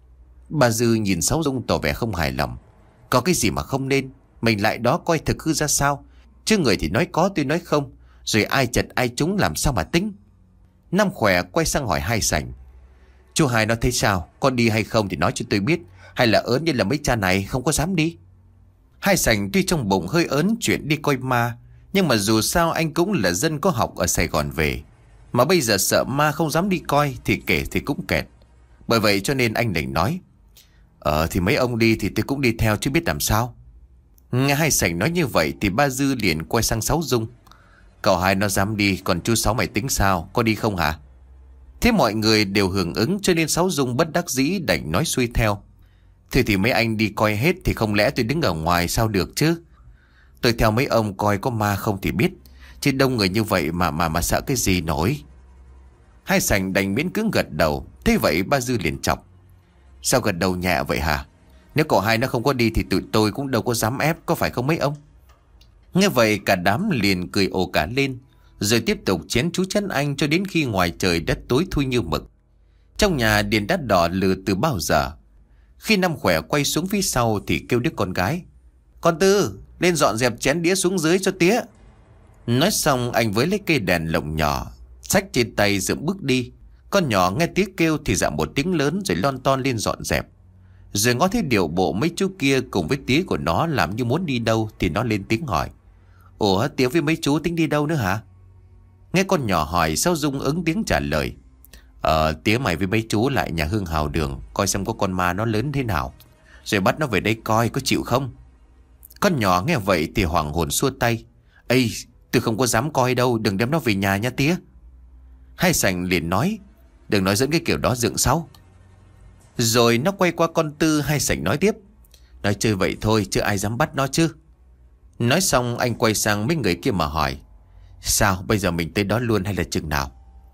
Speaker 1: Bà Dư nhìn Sáu Dung tỏ vẻ không hài lòng. Có cái gì mà không nên, mình lại đó coi thực hư ra sao. Chứ người thì nói có tôi nói không, rồi ai chật ai trúng làm sao mà tính. Năm Khỏe quay sang hỏi Hai Sành. Chú Hai nó thấy sao, con đi hay không thì nói cho tôi biết. Hay là ớn như là mấy cha này không có dám đi. Hai Sành tuy trong bụng hơi ớn chuyện đi coi ma, nhưng mà dù sao anh cũng là dân có học ở Sài Gòn về. Mà bây giờ sợ ma không dám đi coi thì kể thì cũng kẹt. Bởi vậy cho nên anh đành nói. Ờ thì mấy ông đi thì tôi cũng đi theo chứ biết làm sao. Nghe Hai Sành nói như vậy thì ba Dư liền quay sang Sáu Dung. Cậu hai nó dám đi, còn chú Sáu mày tính sao, có đi không hả? Thế mọi người đều hưởng ứng, cho nên Sáu Dung bất đắc dĩ đành nói xuôi theo. Thế thì mấy anh đi coi hết thì không lẽ tôi đứng ở ngoài sao được chứ. Tôi theo mấy ông coi có ma không thì biết, chứ đông người như vậy mà mà mà sợ cái gì nổi. Hai Sành đành miễn cưỡng gật đầu. Thế vậy ba Dư liền chọc. Sao gật đầu nhẹ vậy hả? Nếu cậu hai nó không có đi thì tụi tôi cũng đâu có dám ép, có phải không mấy ông? Nghe vậy cả đám liền cười ồ cả lên, rồi tiếp tục chén chú chắn anh cho đến khi ngoài trời đất tối thui như mực. Trong nhà đèn đắt đỏ lừ từ bao giờ. Khi Năm Khỏe quay xuống phía sau thì kêu đứa con gái. Con Tư, lên dọn dẹp chén đĩa xuống dưới cho tía. Nói xong anh với lấy cây đèn lồng nhỏ, xách trên tay dựng bước đi. Con nhỏ nghe tiếng kêu thì dạ một tiếng lớn rồi lon ton lên dọn dẹp. Rồi ngó thấy điệu bộ mấy chú kia cùng với tía của nó làm như muốn đi đâu thì nó lên tiếng hỏi. Ủa tía với mấy chú tính đi đâu nữa hả? Nghe con nhỏ hỏi, Sáu Dung ứng tiếng trả lời. Ờ tía mày với mấy chú lại nhà Hương Hào Đường, coi xem có con ma nó lớn thế nào, rồi bắt nó về đây coi, có chịu không? Con nhỏ nghe vậy thì hoảng hồn xua tay. Ây, Tôi không có dám coi đâu, đừng đem nó về nhà nha tía. Hai sành liền nói: Đừng nói dẫn cái kiểu đó dựng sau. Rồi nó quay qua con Tư. Hai sành nói tiếp: Nói chơi vậy thôi chứ ai dám bắt nó chứ. Nói xong anh quay sang mấy người kia mà hỏi: Sao bây giờ mình tới đó luôn hay là chừng nào?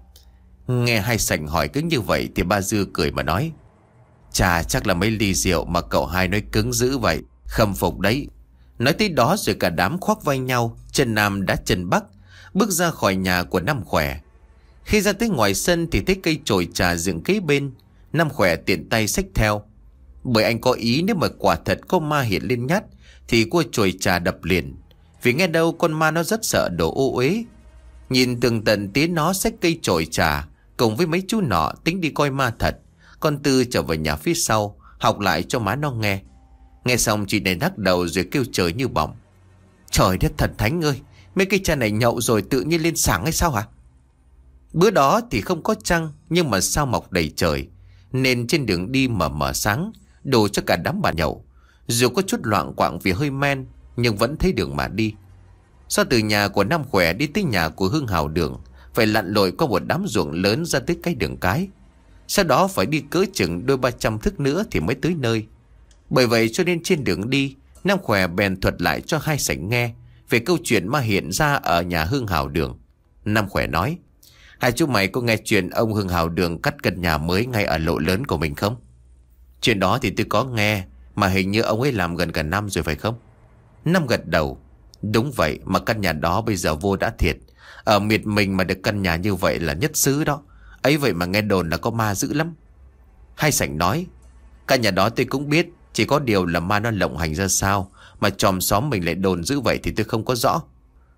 Speaker 1: Nghe hai sành hỏi cứ như vậy thì ba Dư cười mà nói: Chà, chắc là mấy ly rượu mà cậu hai nói cứng dữ vậy. Khâm phục đấy. Nói tới đó rồi cả đám khoác vai nhau, chân Nam đá chân Bắc, bước ra khỏi nhà của Năm Khỏe. Khi ra tới ngoài sân thì thấy cây chổi trà dựng kế bên. Năm Khỏe tiện tay xách theo, bởi anh có ý nếu mà quả thật có ma hiện lên nhát thì cua chổi trà đập liền. Vì nghe đâu con ma nó rất sợ đồ ô uế. Nhìn tường tận tía nó xách cây chổi trà cùng với mấy chú nọ tính đi coi ma thật. Con Tư trở về nhà phía sau học lại cho má nó nghe. Nghe xong chị này đắc đầu rồi kêu trời như bỏng: Trời đất thần thánh ơi, mấy cái cha này nhậu rồi tự nhiên lên sảng hay sao hả? Bữa đó thì không có trăng, nhưng mà sao mọc đầy trời, nên trên đường đi mờ mờ sáng, đủ cho cả đám bà nhậu. Dù có chút loạng quạng vì hơi men, nhưng vẫn thấy đường mà đi. Do từ nhà của Năm Khỏe đi tới nhà của Hương Hào đường phải lặn lội qua một đám ruộng lớn ra tới cái đường cái. Sau đó phải đi cỡ chừng đôi ba trăm thước nữa thì mới tới nơi. Bởi vậy cho nên trên đường đi, Năm Khỏe bèn thuật lại cho hai sảnh nghe về câu chuyện ma hiện ra ở nhà Hương Hào đường. Năm Khỏe nói: Hai chú mày có nghe chuyện ông Hương Hào đường cắt căn nhà mới ngay ở lộ lớn của mình không? Chuyện đó thì tôi có nghe, mà hình như ông ấy làm gần cả năm rồi phải không? Năm gật đầu: Đúng vậy, mà căn nhà đó bây giờ vô đã thiệt. Ở miệt mình mà được căn nhà như vậy là nhất xứ đó. Ấy vậy mà nghe đồn là có ma dữ lắm. Hai sảnh nói: Căn nhà đó tôi cũng biết, chỉ có điều là ma nó lộng hành ra sao mà chòm xóm mình lại đồn dữ vậy thì tôi không có rõ.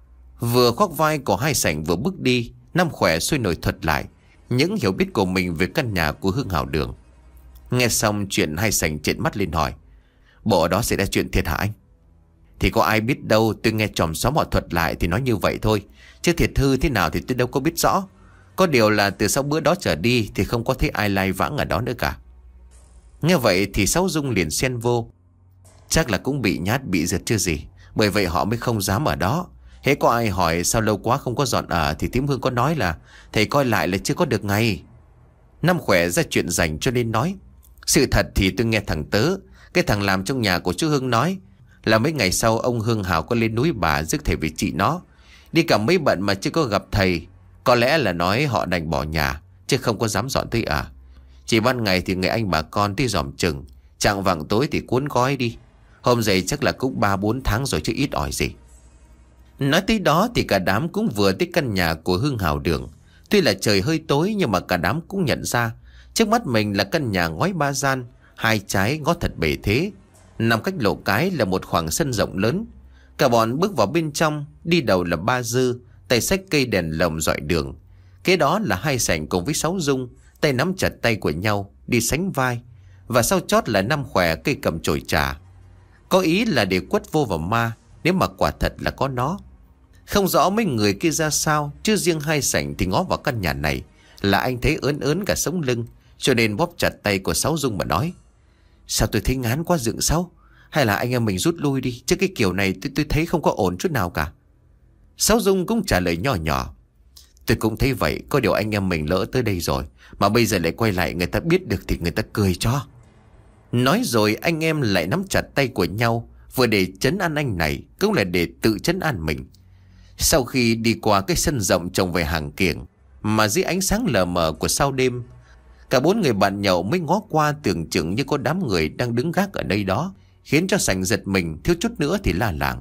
Speaker 1: Vừa khoác vai của hai sảnh vừa bước đi, Năm Khỏe sôi nổi thuật lại những hiểu biết của mình về căn nhà của Hương Hào đường. Nghe xong chuyện, hai sảnh trợn mắt lên hỏi: Bộ ở đó xảy ra chuyện thiệt hả anh? Thì có ai biết đâu, tôi nghe chòm xóm họ thuật lại thì nói như vậy thôi, chứ thiệt hư thế nào thì tôi đâu có biết rõ. Có điều là từ sau bữa đó trở đi thì không có thấy ai lai vãng ở đó nữa cả. Nghe vậy thì Sáu Dung liền xen vô: Chắc là cũng bị nhát bị giật chưa gì, bởi vậy họ mới không dám ở đó. Hễ có ai hỏi sao lâu quá không có dọn ở thì thím Hương có nói là thầy coi lại là chưa có được ngày. Năm Khỏe ra chuyện rành cho nên nói: Sự thật thì tôi nghe thằng Tớ, cái thằng làm trong nhà của chú Hương nói là mấy ngày sau ông Hương Hào có lên núi bà rước thầy về trị nó. Đi cả mấy bận mà chưa có gặp thầy. Có lẽ là nói họ đành bỏ nhà chứ không có dám dọn tới ở. Chỉ ban ngày thì người anh bà con tới dòm chừng, chạng vạng tối thì cuốn gói đi. Hôm dậy chắc là cũng ba bốn tháng rồi chứ ít ỏi gì. Nói tới đó thì cả đám cũng vừa tới căn nhà của Hương Hào đường. Tuy là trời hơi tối nhưng mà cả đám cũng nhận ra trước mắt mình là căn nhà ngói ba gian, hai trái ngó thật bề thế. Nằm cách lộ cái là một khoảng sân rộng lớn. Cả bọn bước vào bên trong, đi đầu là ba Dư, tay xách cây đèn lồng dọi đường. Kế đó là hai sảnh cùng với Sáu Dung, tay nắm chặt tay của nhau đi sánh vai. Và sau chót là Năm Khỏe cây cầm chổi trà. Có ý là để quất vô vào ma, nếu mà quả thật là có nó. Không rõ mấy người kia ra sao, chứ riêng hai sảnh thì ngó vào căn nhà này là anh thấy ớn ớn cả sống lưng, cho nên bóp chặt tay của Sáu Dung mà nói: Sao tôi thấy ngán quá dựng Sáu? Hay là anh em mình rút lui đi, chứ cái kiểu này tôi, tôi thấy không có ổn chút nào cả. Sáu Dung cũng trả lời nhỏ nhỏ: Tôi cũng thấy vậy, có điều anh em mình lỡ tới đây rồi, mà bây giờ lại quay lại người ta biết được thì người ta cười cho. Nói rồi anh em lại nắm chặt tay của nhau, vừa để trấn an anh này, cũng là để tự trấn an mình. Sau khi đi qua cái sân rộng trồng về hàng kiểng, mà dưới ánh sáng lờ mờ của sau đêm, cả bốn người bạn nhậu mới ngó qua tưởng chừng như có đám người đang đứng gác ở đây đó, khiến cho sành giật mình, thiếu chút nữa thì la làng.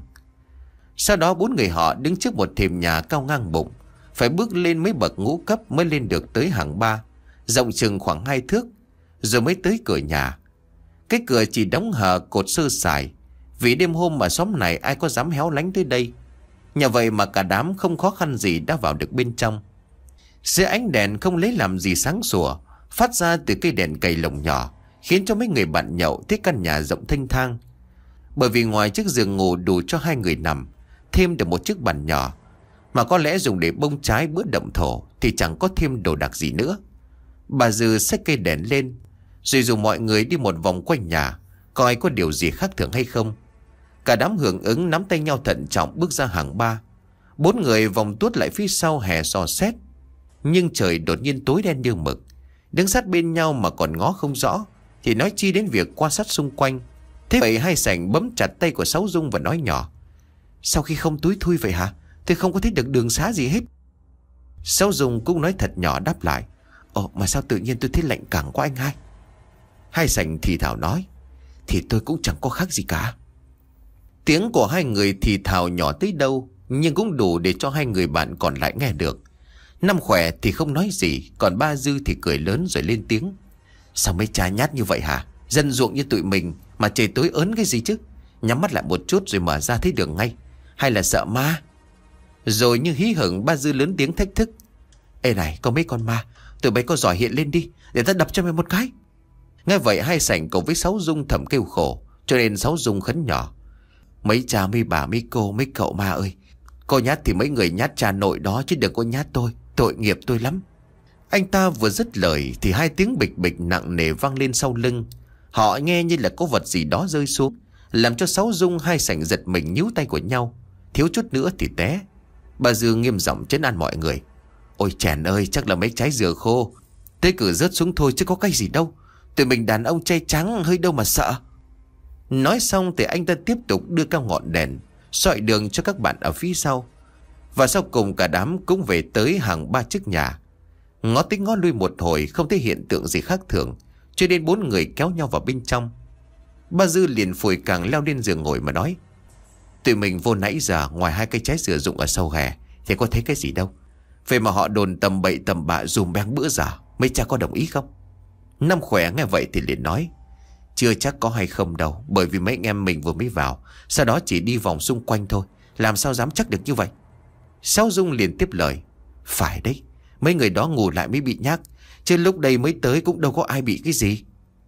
Speaker 1: Sau đó bốn người họ đứng trước một thềm nhà cao ngang bụng, phải bước lên mấy bậc ngũ cấp mới lên được tới hàng ba, rộng chừng khoảng hai thước, rồi mới tới cửa nhà. Cái cửa chỉ đóng hờ cột sơ sài, vì đêm hôm mà xóm này ai có dám héo lánh tới đây. Nhờ vậy mà cả đám không khó khăn gì đã vào được bên trong. Dưới ánh đèn không lấy làm gì sáng sủa, phát ra từ cây đèn cầy lồng nhỏ, khiến cho mấy người bạn nhậu thấy căn nhà rộng thênh thang. Bởi vì ngoài chiếc giường ngủ đủ cho hai người nằm, thêm được một chiếc bàn nhỏ, mà có lẽ dùng để bông trái bữa động thổ, thì chẳng có thêm đồ đạc gì nữa. Bà Dư xách cây đèn lên, rồi dù mọi người đi một vòng quanh nhà, coi có điều gì khác thường hay không. Cả đám hưởng ứng nắm tay nhau thận trọng bước ra hàng ba. Bốn người vòng tuốt lại phía sau hè dò xét. Nhưng trời đột nhiên tối đen như mực. Đứng sát bên nhau mà còn ngó không rõ, thì nói chi đến việc quan sát xung quanh. Thế vậy hai sảnh bấm chặt tay của Sáu Dung và nói nhỏ: Sao khi không túi thui vậy hả? Tôi không có thấy được đường xá gì hết. Sáu Dung cũng nói thật nhỏ đáp lại: Ồ, mà sao tự nhiên tôi thấy lạnh cẳng quá anh hai? Hai sảnh thì thào nói: Thì tôi cũng chẳng có khác gì cả. Tiếng của hai người thì thào nhỏ tới đâu, nhưng cũng đủ để cho hai người bạn còn lại nghe được. Năm Khỏe thì không nói gì, còn Ba Dư thì cười lớn rồi lên tiếng: Sao mấy cha nhát như vậy hả? Dân ruộng như tụi mình mà trời tối ớn cái gì chứ? Nhắm mắt lại một chút rồi mở ra thấy đường ngay. Hay là sợ ma? Rồi như hí hửng, Ba Dư lớn tiếng thách thức: Ê này, có mấy con ma, tụi bay có giỏi hiện lên đi, để ta đập cho mày một cái. Nghe vậy hai sảnh cùng với Sáu Dung thầm kêu khổ, cho nên Sáu Dung khấn nhỏ: Mấy cha mấy bà mấy cô mấy cậu ma ơi, cô nhát thì mấy người nhát cha nội đó, chứ đừng có nhát tôi, tội nghiệp tôi lắm. Anh ta vừa dứt lời thì hai tiếng bịch bịch nặng nề vang lên sau lưng. Họ nghe như là có vật gì đó rơi xuống, làm cho Sáu Dung hai sảnh giật mình níu tay của nhau, thiếu chút nữa thì té. Bà Dư nghiêm giọng trấn an mọi người: Ôi chèn ơi, chắc là mấy trái dừa khô, thế cử rớt xuống thôi chứ có cái gì đâu. Tụi mình đàn ông chay trắng hơi đâu mà sợ. Nói xong thì anh ta tiếp tục đưa cao ngọn đèn soi đường cho các bạn ở phía sau. Và sau cùng cả đám cũng về tới hàng ba chiếc nhà. Ngó tính ngó lui một hồi không thấy hiện tượng gì khác thường, cho nên bốn người kéo nhau vào bên trong. Ba Dư liền phủi càng leo lên giường ngồi mà nói: Tụi mình vô nãy giờ ngoài hai cây trái dừa rụng ở sau hè thì có thấy cái gì đâu. Vậy mà họ đồn tầm bậy tầm bạ dùm beng bữa giờ, mấy cha có đồng ý không? Năm Khỏe nghe vậy thì liền nói: Chưa chắc có hay không đâu, bởi vì mấy anh em mình vừa mới vào, sau đó chỉ đi vòng xung quanh thôi, làm sao dám chắc được như vậy. Sáu Dung liền tiếp lời: Phải đấy, mấy người đó ngủ lại mới bị nhác, chứ lúc đây mới tới cũng đâu có ai bị cái gì.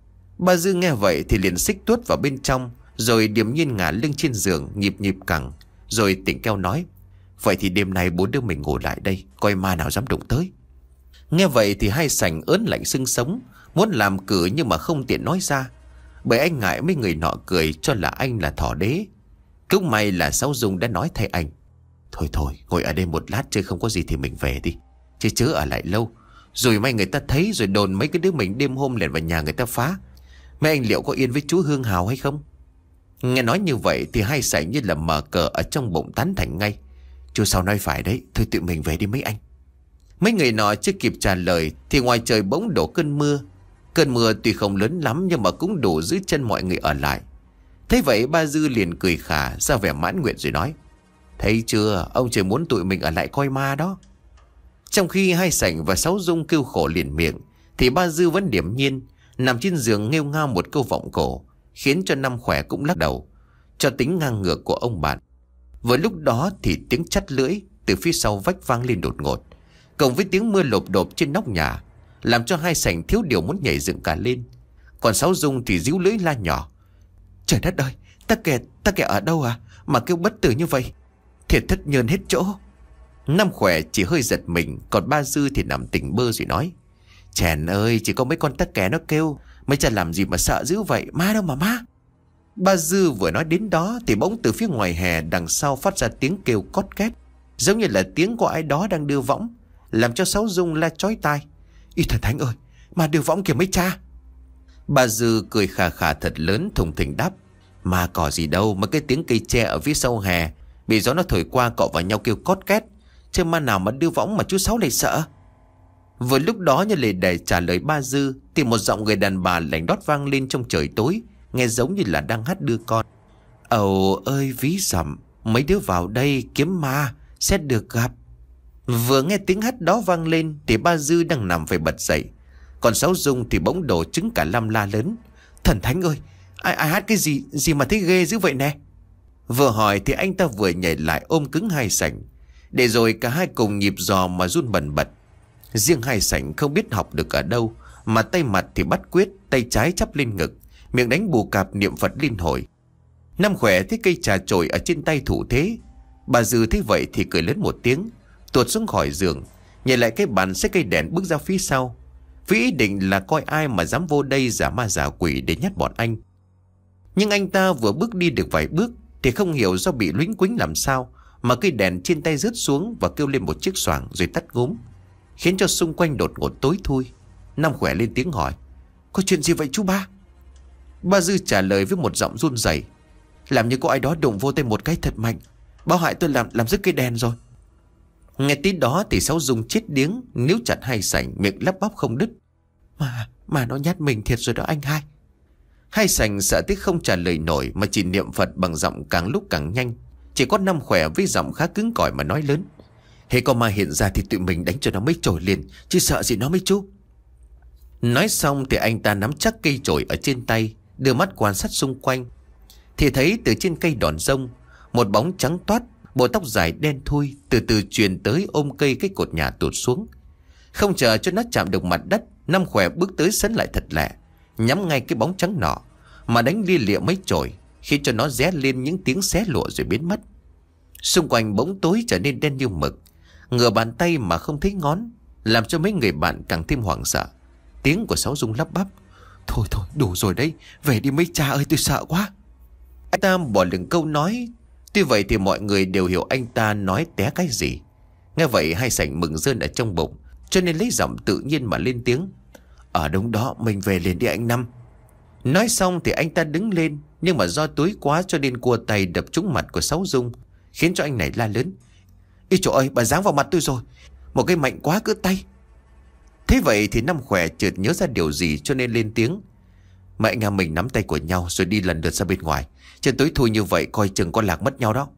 Speaker 1: Ba Dư nghe vậy thì liền xích tuốt vào bên trong, rồi điềm nhiên ngả lưng trên giường nhịp nhịp cẳng, rồi tỉnh keo nói: Vậy thì đêm nay bốn đứa mình ngủ lại đây, coi ma nào dám đụng tới. Nghe vậy thì hai sảnh ớn lạnh xương sống, muốn làm cử nhưng mà không tiện nói ra, bởi anh ngại mấy người nọ cười cho là anh là thỏ đế. Cũng may là Sáu Dung đã nói thay anh: Thôi thôi, ngồi ở đây một lát chơi không có gì thì mình về đi, chứ chớ ở lại lâu, rồi may người ta thấy rồi đồn mấy cái đứa mình đêm hôm lẻn vào nhà người ta phá. Mấy anh liệu có yên với chú Hương Hào hay không? Nghe nói như vậy thì hai sảnh như là mở cờ ở trong bụng tán thành ngay: Chú Sáu nói phải đấy, thôi tụi mình về đi mấy anh. Mấy người nọ chưa kịp trả lời thì ngoài trời bỗng đổ cơn mưa. Cơn mưa tuy không lớn lắm nhưng mà cũng đủ giữ chân mọi người ở lại. Thế vậy Ba Dư liền cười khà ra vẻ mãn nguyện rồi nói: Thấy chưa, ông trời muốn tụi mình ở lại coi ma đó. Trong khi hai sảnh và Sáu Dung kêu khổ liền miệng, thì Ba Dư vẫn điềm nhiên nằm trên giường nghêu ngao một câu vọng cổ, khiến cho Năm Khỏe cũng lắc đầu cho tính ngang ngược của ông bạn. Vừa lúc đó thì tiếng chắt lưỡi từ phía sau vách vang lên đột ngột, cộng với tiếng mưa lộp đột trên nóc nhà, làm cho hai sảnh thiếu điều muốn nhảy dựng cả lên. Còn Sáu Dung thì díu lưỡi la nhỏ: Trời đất ơi, ta kẹt, ta kẹt ở đâu à, mà kêu bất tử như vậy, thiệt thất nhơn hết chỗ. Năm Khỏe chỉ hơi giật mình, còn Ba Dư thì nằm tỉnh bơ rồi nói: Chèn ơi, chỉ có mấy con tắc kè nó kêu, mấy cha làm gì mà sợ dữ vậy, ma đâu mà ma. Ba Dư vừa nói đến đó thì bỗng từ phía ngoài hè đằng sau phát ra tiếng kêu cót két, giống như là tiếng của ai đó đang đưa võng, làm cho Sáu Dung la chói tai: Ý thần thánh ơi, mà đưa võng kìa mấy cha. Ba Dư cười khà khà thật lớn thùng thình đáp: Mà có gì đâu, mà cái tiếng cây tre ở phía sau hè bị gió nó thổi qua cọ vào nhau kêu cót két, chứ ma nào mà đưa võng mà chú Sáu lại sợ. Vừa lúc đó như lề để trả lời Ba Dư thì một giọng người đàn bà lạnh đót vang lên trong trời tối, nghe giống như là đang hát đưa con: Ầu ơi ví dặm, mấy đứa vào đây kiếm ma sẽ được gặp. Vừa nghe tiếng hát đó vang lên thì Ba Dư đang nằm phải bật dậy, còn Sáu Dung thì bỗng đổ trứng cả lăm la lớn: Thần thánh ơi, ai ai hát cái gì gì mà thấy ghê dữ vậy nè. Vừa hỏi thì anh ta vừa nhảy lại ôm cứng hai sảnh, để rồi cả hai cùng nhịp giò mà run bần bật. Riêng hai sảnh không biết học được ở đâu mà tay mặt thì bắt quyết, tay trái chắp lên ngực, miệng đánh bù cạp niệm Phật liên hồi. Năm Khỏe thấy cây trà chổi ở trên tay thủ thế. Bà Dư thấy vậy thì cười lớn một tiếng, tuột xuống khỏi giường, nhảy lại cái bàn xách cây đèn bước ra phía sau, với ý định là coi ai mà dám vô đây giả ma giả quỷ để nhát bọn anh. Nhưng anh ta vừa bước đi được vài bước thì không hiểu do bị lúnh quính làm sao mà cây đèn trên tay rớt xuống và kêu lên một chiếc xoảng rồi tắt ngúm, khiến cho xung quanh đột ngột tối thui. Năm Khỏe lên tiếng hỏi: Có chuyện gì vậy chú ba? Ba Dư trả lời với một giọng run rẩy: Làm như có ai đó đụng vô tay một cái thật mạnh, báo hại tôi làm làm rớt cây đèn rồi. Nghe tiếng đó thì Sáu Dung chết điếng, níu chặt hai sảnh, miệng lắp bắp không đứt: Mà, mà nó nhát mình thiệt rồi đó anh hai. Hai sảnh sợ tiếc không trả lời nổi mà chỉ niệm Phật bằng giọng càng lúc càng nhanh. Chỉ có Năm Khỏe với giọng khá cứng cỏi mà nói lớn: Hễ có ma hiện ra thì tụi mình đánh cho nó mấy chổi liền, chứ sợ gì nó mấy chú. Nói xong thì anh ta nắm chắc cây chổi ở trên tay, đưa mắt quan sát xung quanh. Thì thấy từ trên cây đòn rông, một bóng trắng toát, bộ tóc dài đen thui từ từ truyền tới ôm cây cái cột nhà tụt xuống. Không chờ cho nó chạm được mặt đất, Năm Khỏe bước tới sấn lại thật lẹ, nhắm ngay cái bóng trắng nọ mà đánh lia lịa mấy chổi, khi cho nó ré lên những tiếng xé lụa rồi biến mất. Xung quanh bỗng tối trở nên đen như mực, ngửa bàn tay mà không thấy ngón, làm cho mấy người bạn càng thêm hoảng sợ. Tiếng của Sáu Dung lắp bắp: Thôi thôi đủ rồi đấy, về đi mấy cha ơi, tôi sợ quá. Anh ta bỏ lửng câu nói. Tuy vậy thì mọi người đều hiểu anh ta nói té cái gì. Nghe vậy hai sảnh mừng rơn ở trong bụng, cho nên lấy giọng tự nhiên mà lên tiếng: Ở đúng đó, mình về liền đi anh Năm. Nói xong thì anh ta đứng lên, nhưng mà do tối quá cho nên cua tay đập trúng mặt của Sáu Dung, khiến cho anh này la lớn: Ý trời ơi, bà giáng vào mặt tôi rồi, một cái mạnh quá cứ tay. Thế vậy thì Năm Khỏe chợt nhớ ra điều gì cho nên lên tiếng: Mẹ anh em mình nắm tay của nhau rồi đi lần lượt ra bên ngoài, trên tối thui như vậy coi chừng con lạc mất nhau đó.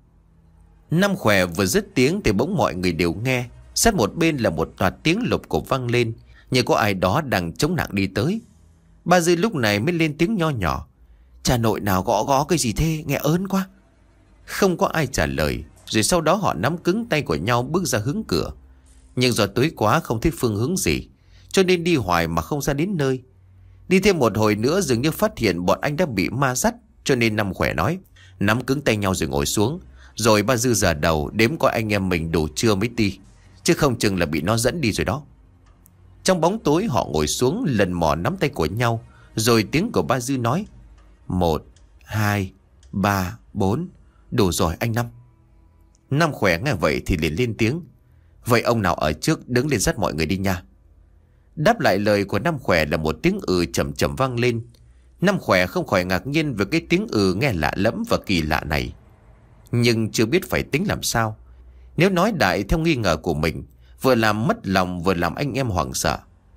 Speaker 1: Năm Khỏe vừa dứt tiếng thì bỗng mọi người đều nghe, sát một bên là một loạt tiếng lục cục vang lên, như có ai đó đang chống nặng đi tới. Ba Dư lúc này mới lên tiếng nho nhỏ: Cha nội nào gõ gõ cái gì thế, nghe ớn quá. Không có ai trả lời. Rồi sau đó họ nắm cứng tay của nhau bước ra hướng cửa. Nhưng do tối quá không thấy phương hướng gì, cho nên đi hoài mà không ra đến nơi. Đi thêm một hồi nữa dường như phát hiện bọn anh đã bị ma dắt, cho nên Năm Khỏe nói: Nắm cứng tay nhau rồi ngồi xuống, rồi Ba Dư giở đầu đếm coi anh em mình đủ chưa mới đi, chứ không chừng là bị nó dẫn đi rồi đó. Trong bóng tối họ ngồi xuống lần mò nắm tay của nhau. Rồi tiếng của Ba Dư nói: Một, hai, ba, bốn, đủ rồi anh Năm. Năm Khỏe nghe vậy thì liền lên tiếng: Vậy ông nào ở trước đứng lên dắt mọi người đi nha. Đáp lại lời của Năm Khỏe là một tiếng ừ chậm chậm vang lên. Năm Khỏe không khỏi ngạc nhiên về cái tiếng ừ nghe lạ lẫm và kỳ lạ này, nhưng chưa biết phải tính làm sao. Nếu nói đại theo nghi ngờ của mình, vừa làm mất lòng vừa làm anh em hoảng sợ,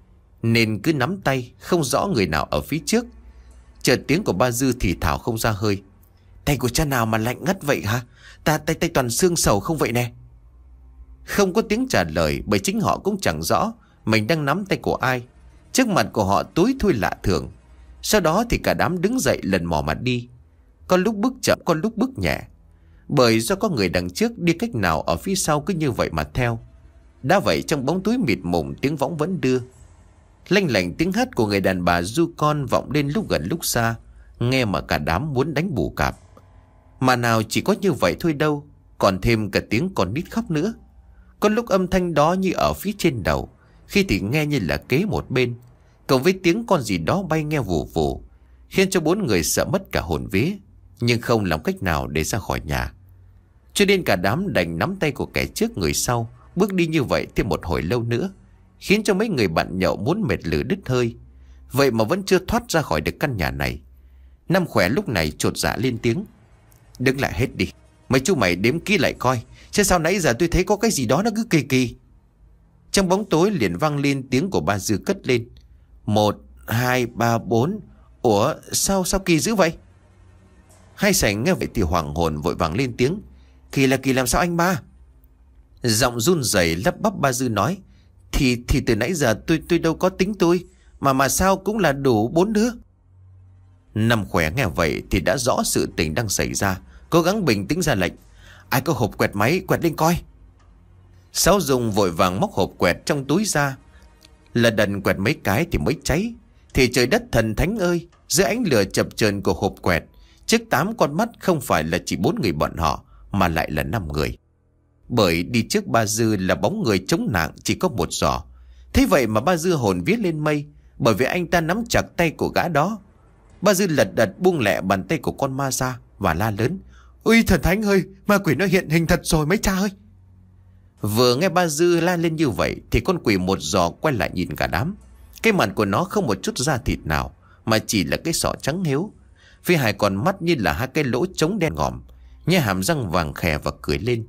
Speaker 1: nên cứ nắm tay không rõ người nào ở phía trước. Chợt tiếng của Ba Dư thì thào không ra hơi: Tay của cha nào mà lạnh ngắt vậy hả? Ta tay tay toàn xương sầu không vậy nè. Không có tiếng trả lời, bởi chính họ cũng chẳng rõ mình đang nắm tay của ai. Trước mặt của họ tối thui lạ thường. Sau đó thì cả đám đứng dậy lần mò mà đi, có lúc bước chậm, có lúc bước nhẹ, bởi do có người đằng trước đi cách nào ở phía sau cứ như vậy mà theo. Đã vậy trong bóng tối mịt mùng tiếng võng vẫn đưa. Lanh lảnh tiếng hát của người đàn bà du con vọng lên lúc gần lúc xa, nghe mà cả đám muốn đánh bù cạp. Mà nào chỉ có như vậy thôi đâu, còn thêm cả tiếng con nít khóc nữa. Có lúc âm thanh đó như ở phía trên đầu, khi thì nghe như là kế một bên, cộng với tiếng con gì đó bay nghe vù vù, khiến cho bốn người sợ mất cả hồn vía, nhưng không làm cách nào để ra khỏi nhà. Cho nên cả đám đành nắm tay của kẻ trước người sau, bước đi như vậy thêm một hồi lâu nữa, khiến cho mấy người bạn nhậu muốn mệt lử đứt hơi. Vậy mà vẫn chưa thoát ra khỏi được căn nhà này. Năm Khỏe lúc này chột dạ lên tiếng: Đứng lại hết đi, mấy chú mày đếm kỹ lại coi, chứ sao nãy giờ tôi thấy có cái gì đó nó cứ kỳ kỳ. Trong bóng tối liền vang lên tiếng của Ba Dư cất lên: Một, hai, ba, bốn. Ủa sao sao kỳ dữ vậy? Hai sảnh nghe vậy thì hoảng hồn vội vàng lên tiếng: Kỳ là kỳ làm sao anh Ba? Giọng run rẩy lắp bắp Ba Dư nói: Thì thì từ nãy giờ tôi tôi đâu có tính tôi, mà mà sao cũng là đủ bốn đứa. Năm Khỏe nghe vậy thì đã rõ sự tình đang xảy ra, cố gắng bình tĩnh ra lệnh: Ai có hộp quẹt máy quẹt lên coi. Sáu Dung vội vàng móc hộp quẹt trong túi ra, là đần quẹt mấy cái thì mới cháy. Thì trời đất thần thánh ơi, giữa ánh lửa chập chờn của hộp quẹt, trước tám con mắt không phải là chỉ bốn người bọn họ, mà lại là năm người. Bởi đi trước Ba Dư là bóng người chống nạn chỉ có một giò. Thế vậy mà Ba Dư hồn vía lên mây, bởi vì anh ta nắm chặt tay của gã đó. Ba Dư lật đật buông lẹ bàn tay của con ma ra và la lớn:
Speaker 2: Ôi thần thánh ơi, ma quỷ nó hiện hình thật rồi mấy cha ơi.
Speaker 1: Vừa nghe ba Dư la lên như vậy thì con quỷ một giò quay lại nhìn cả đám. Cái mặt của nó không một chút da thịt nào, mà chỉ là cái sọ trắng hiếu. Phía hai con mắt như là hai cái lỗ trống đen ngòm, nhe hàm răng vàng khè và cười lên.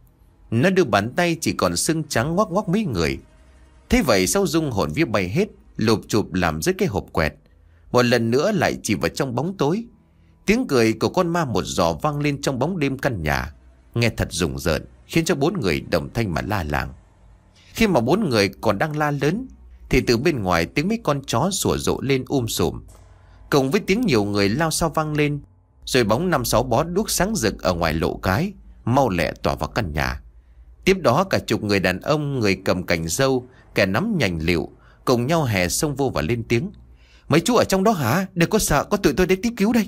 Speaker 1: Nó đưa bàn tay chỉ còn xương trắng ngoắc ngoắc mấy người. Thế vậy sau dung hồn vía bay hết, lụp chụp làm rớt cái hộp quẹt. Một lần nữa lại chỉ vào trong bóng tối. Tiếng cười của con ma một giò vang lên trong bóng đêm căn nhà, nghe thật rùng rợn, khiến cho bốn người đồng thanh mà la làng. Khi mà bốn người còn đang la lớn thì từ bên ngoài tiếng mấy con chó sủa rộ lên um sùm, cùng với tiếng nhiều người lao sao vang lên. Rồi bóng năm sáu bó đuốc sáng rực ở ngoài lộ cái mau lẹ tỏa vào căn nhà. Tiếp đó cả chục người đàn ông, người cầm cành dâu, kẻ nắm nhành liệu, cùng nhau hè xông vô và lên tiếng: Mấy chú ở trong đó hả? Đừng có sợ, có tụi tôi đến tiếp cứu đây.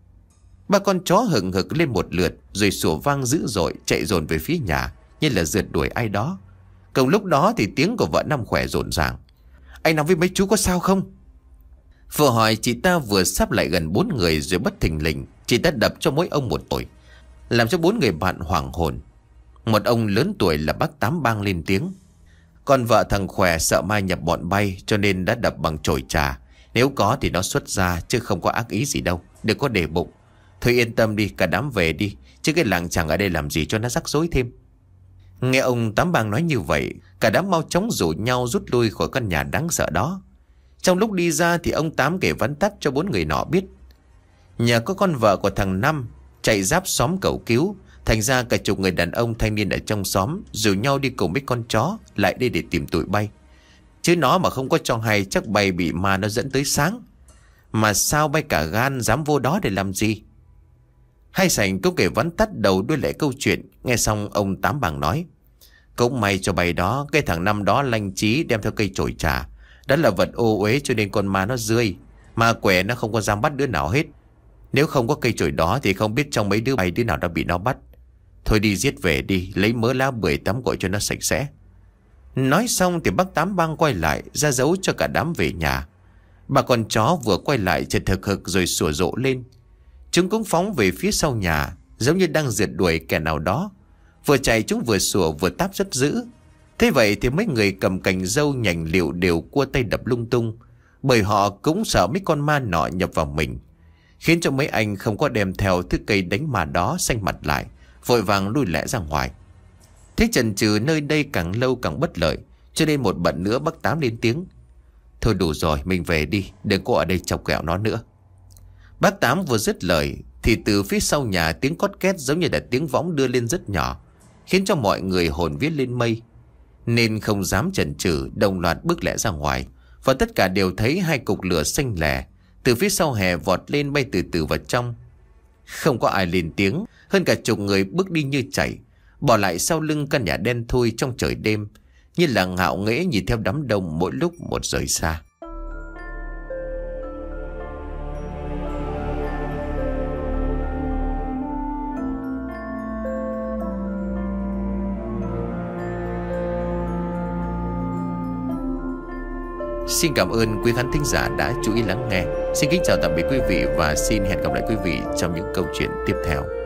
Speaker 1: Ba con chó hừng hực lên một lượt, rồi sủa vang dữ dội chạy dồn về phía nhà, như là rượt đuổi ai đó. Cùng lúc đó thì tiếng của vợ Năm Khỏe rộn ràng: Anh Năm với mấy chú có sao không? Vừa hỏi chị ta vừa sắp lại gần bốn người, rồi bất thình lình chị ta đập cho mỗi ông một tuổi, làm cho bốn người bạn hoảng hồn. Một ông lớn tuổi là bác Tám bang lên tiếng: Con vợ thằng Khỏe sợ mai nhập bọn bay, cho nên đã đập bằng chổi trà. Nếu có thì nó xuất ra, chứ không có ác ý gì đâu, đừng có để bụng. Thôi yên tâm đi, cả đám về đi, chứ cái làng chẳng ở đây làm gì cho nó rắc rối thêm. Nghe ông Tám bang nói như vậy, cả đám mau chóng rủ nhau rút lui khỏi căn nhà đáng sợ đó. Trong lúc đi ra thì ông Tám kể vắn tắt cho bốn người nọ biết. Nhà có con vợ của thằng Năm chạy giáp xóm cầu cứu, thành ra cả chục người đàn ông thanh niên ở trong xóm rủ nhau đi cùng mấy con chó lại đây để tìm tụi bay. Chứ nó mà không có cho hay chắc bay bị ma nó dẫn tới sáng. Mà sao bay cả gan dám vô đó để làm gì? Hai sảnh cũng kể vắn tắt đầu đuôi lại câu chuyện. Nghe xong ông Tám bang nói: Cũng may cho bay đó, cái thằng Năm đó lanh trí đem theo cây chổi trà. Đó là vật ô uế cho nên con ma nó rươi. Ma quẻ nó không có dám bắt đứa nào hết. Nếu không có cây chổi đó thì không biết trong mấy đứa bay đứa nào đã bị nó bắt. Thôi đi giết về đi, lấy mớ lá bưởi tắm gội cho nó sạch sẽ. Nói xong thì bác Tám bang quay lại ra dấu cho cả đám về nhà. Bà con chó vừa quay lại chợt thực hực rồi sủa rộ lên. Chúng cũng phóng về phía sau nhà, giống như đang rượt đuổi kẻ nào đó. Vừa chạy chúng vừa sủa vừa táp rất dữ. Thế vậy thì mấy người cầm cành dâu nhành liệu đều cua tay đập lung tung, bởi họ cũng sợ mấy con ma nọ nhập vào mình, khiến cho mấy anh không có đem theo thứ cây đánh ma đó xanh mặt lại, vội vàng lui lẹ ra ngoài. Thế chần chừ nơi đây càng lâu càng bất lợi, cho nên một bận nữa bác Tám lên tiếng: Thôi đủ rồi, mình về đi, đừng có ở đây chọc ghẹo nó nữa. Bác Tám vừa dứt lời thì từ phía sau nhà tiếng cót két giống như là tiếng võng đưa lên rất nhỏ, khiến cho mọi người hồn vía lên mây, nên không dám chần chừ đồng loạt bước lẹ ra ngoài. Và tất cả đều thấy hai cục lửa xanh lẻ từ phía sau hè vọt lên bay từ từ vào trong. Không có ai lên tiếng, hơn cả chục người bước đi như chạy, bỏ lại sau lưng căn nhà đen thui trong trời đêm, như là ngạo nghễ nhìn theo đám đông mỗi lúc một rời xa. Xin cảm ơn quý khán thính giả đã chú ý lắng nghe. Xin kính chào tạm biệt quý vị và xin hẹn gặp lại quý vị trong những câu chuyện tiếp theo.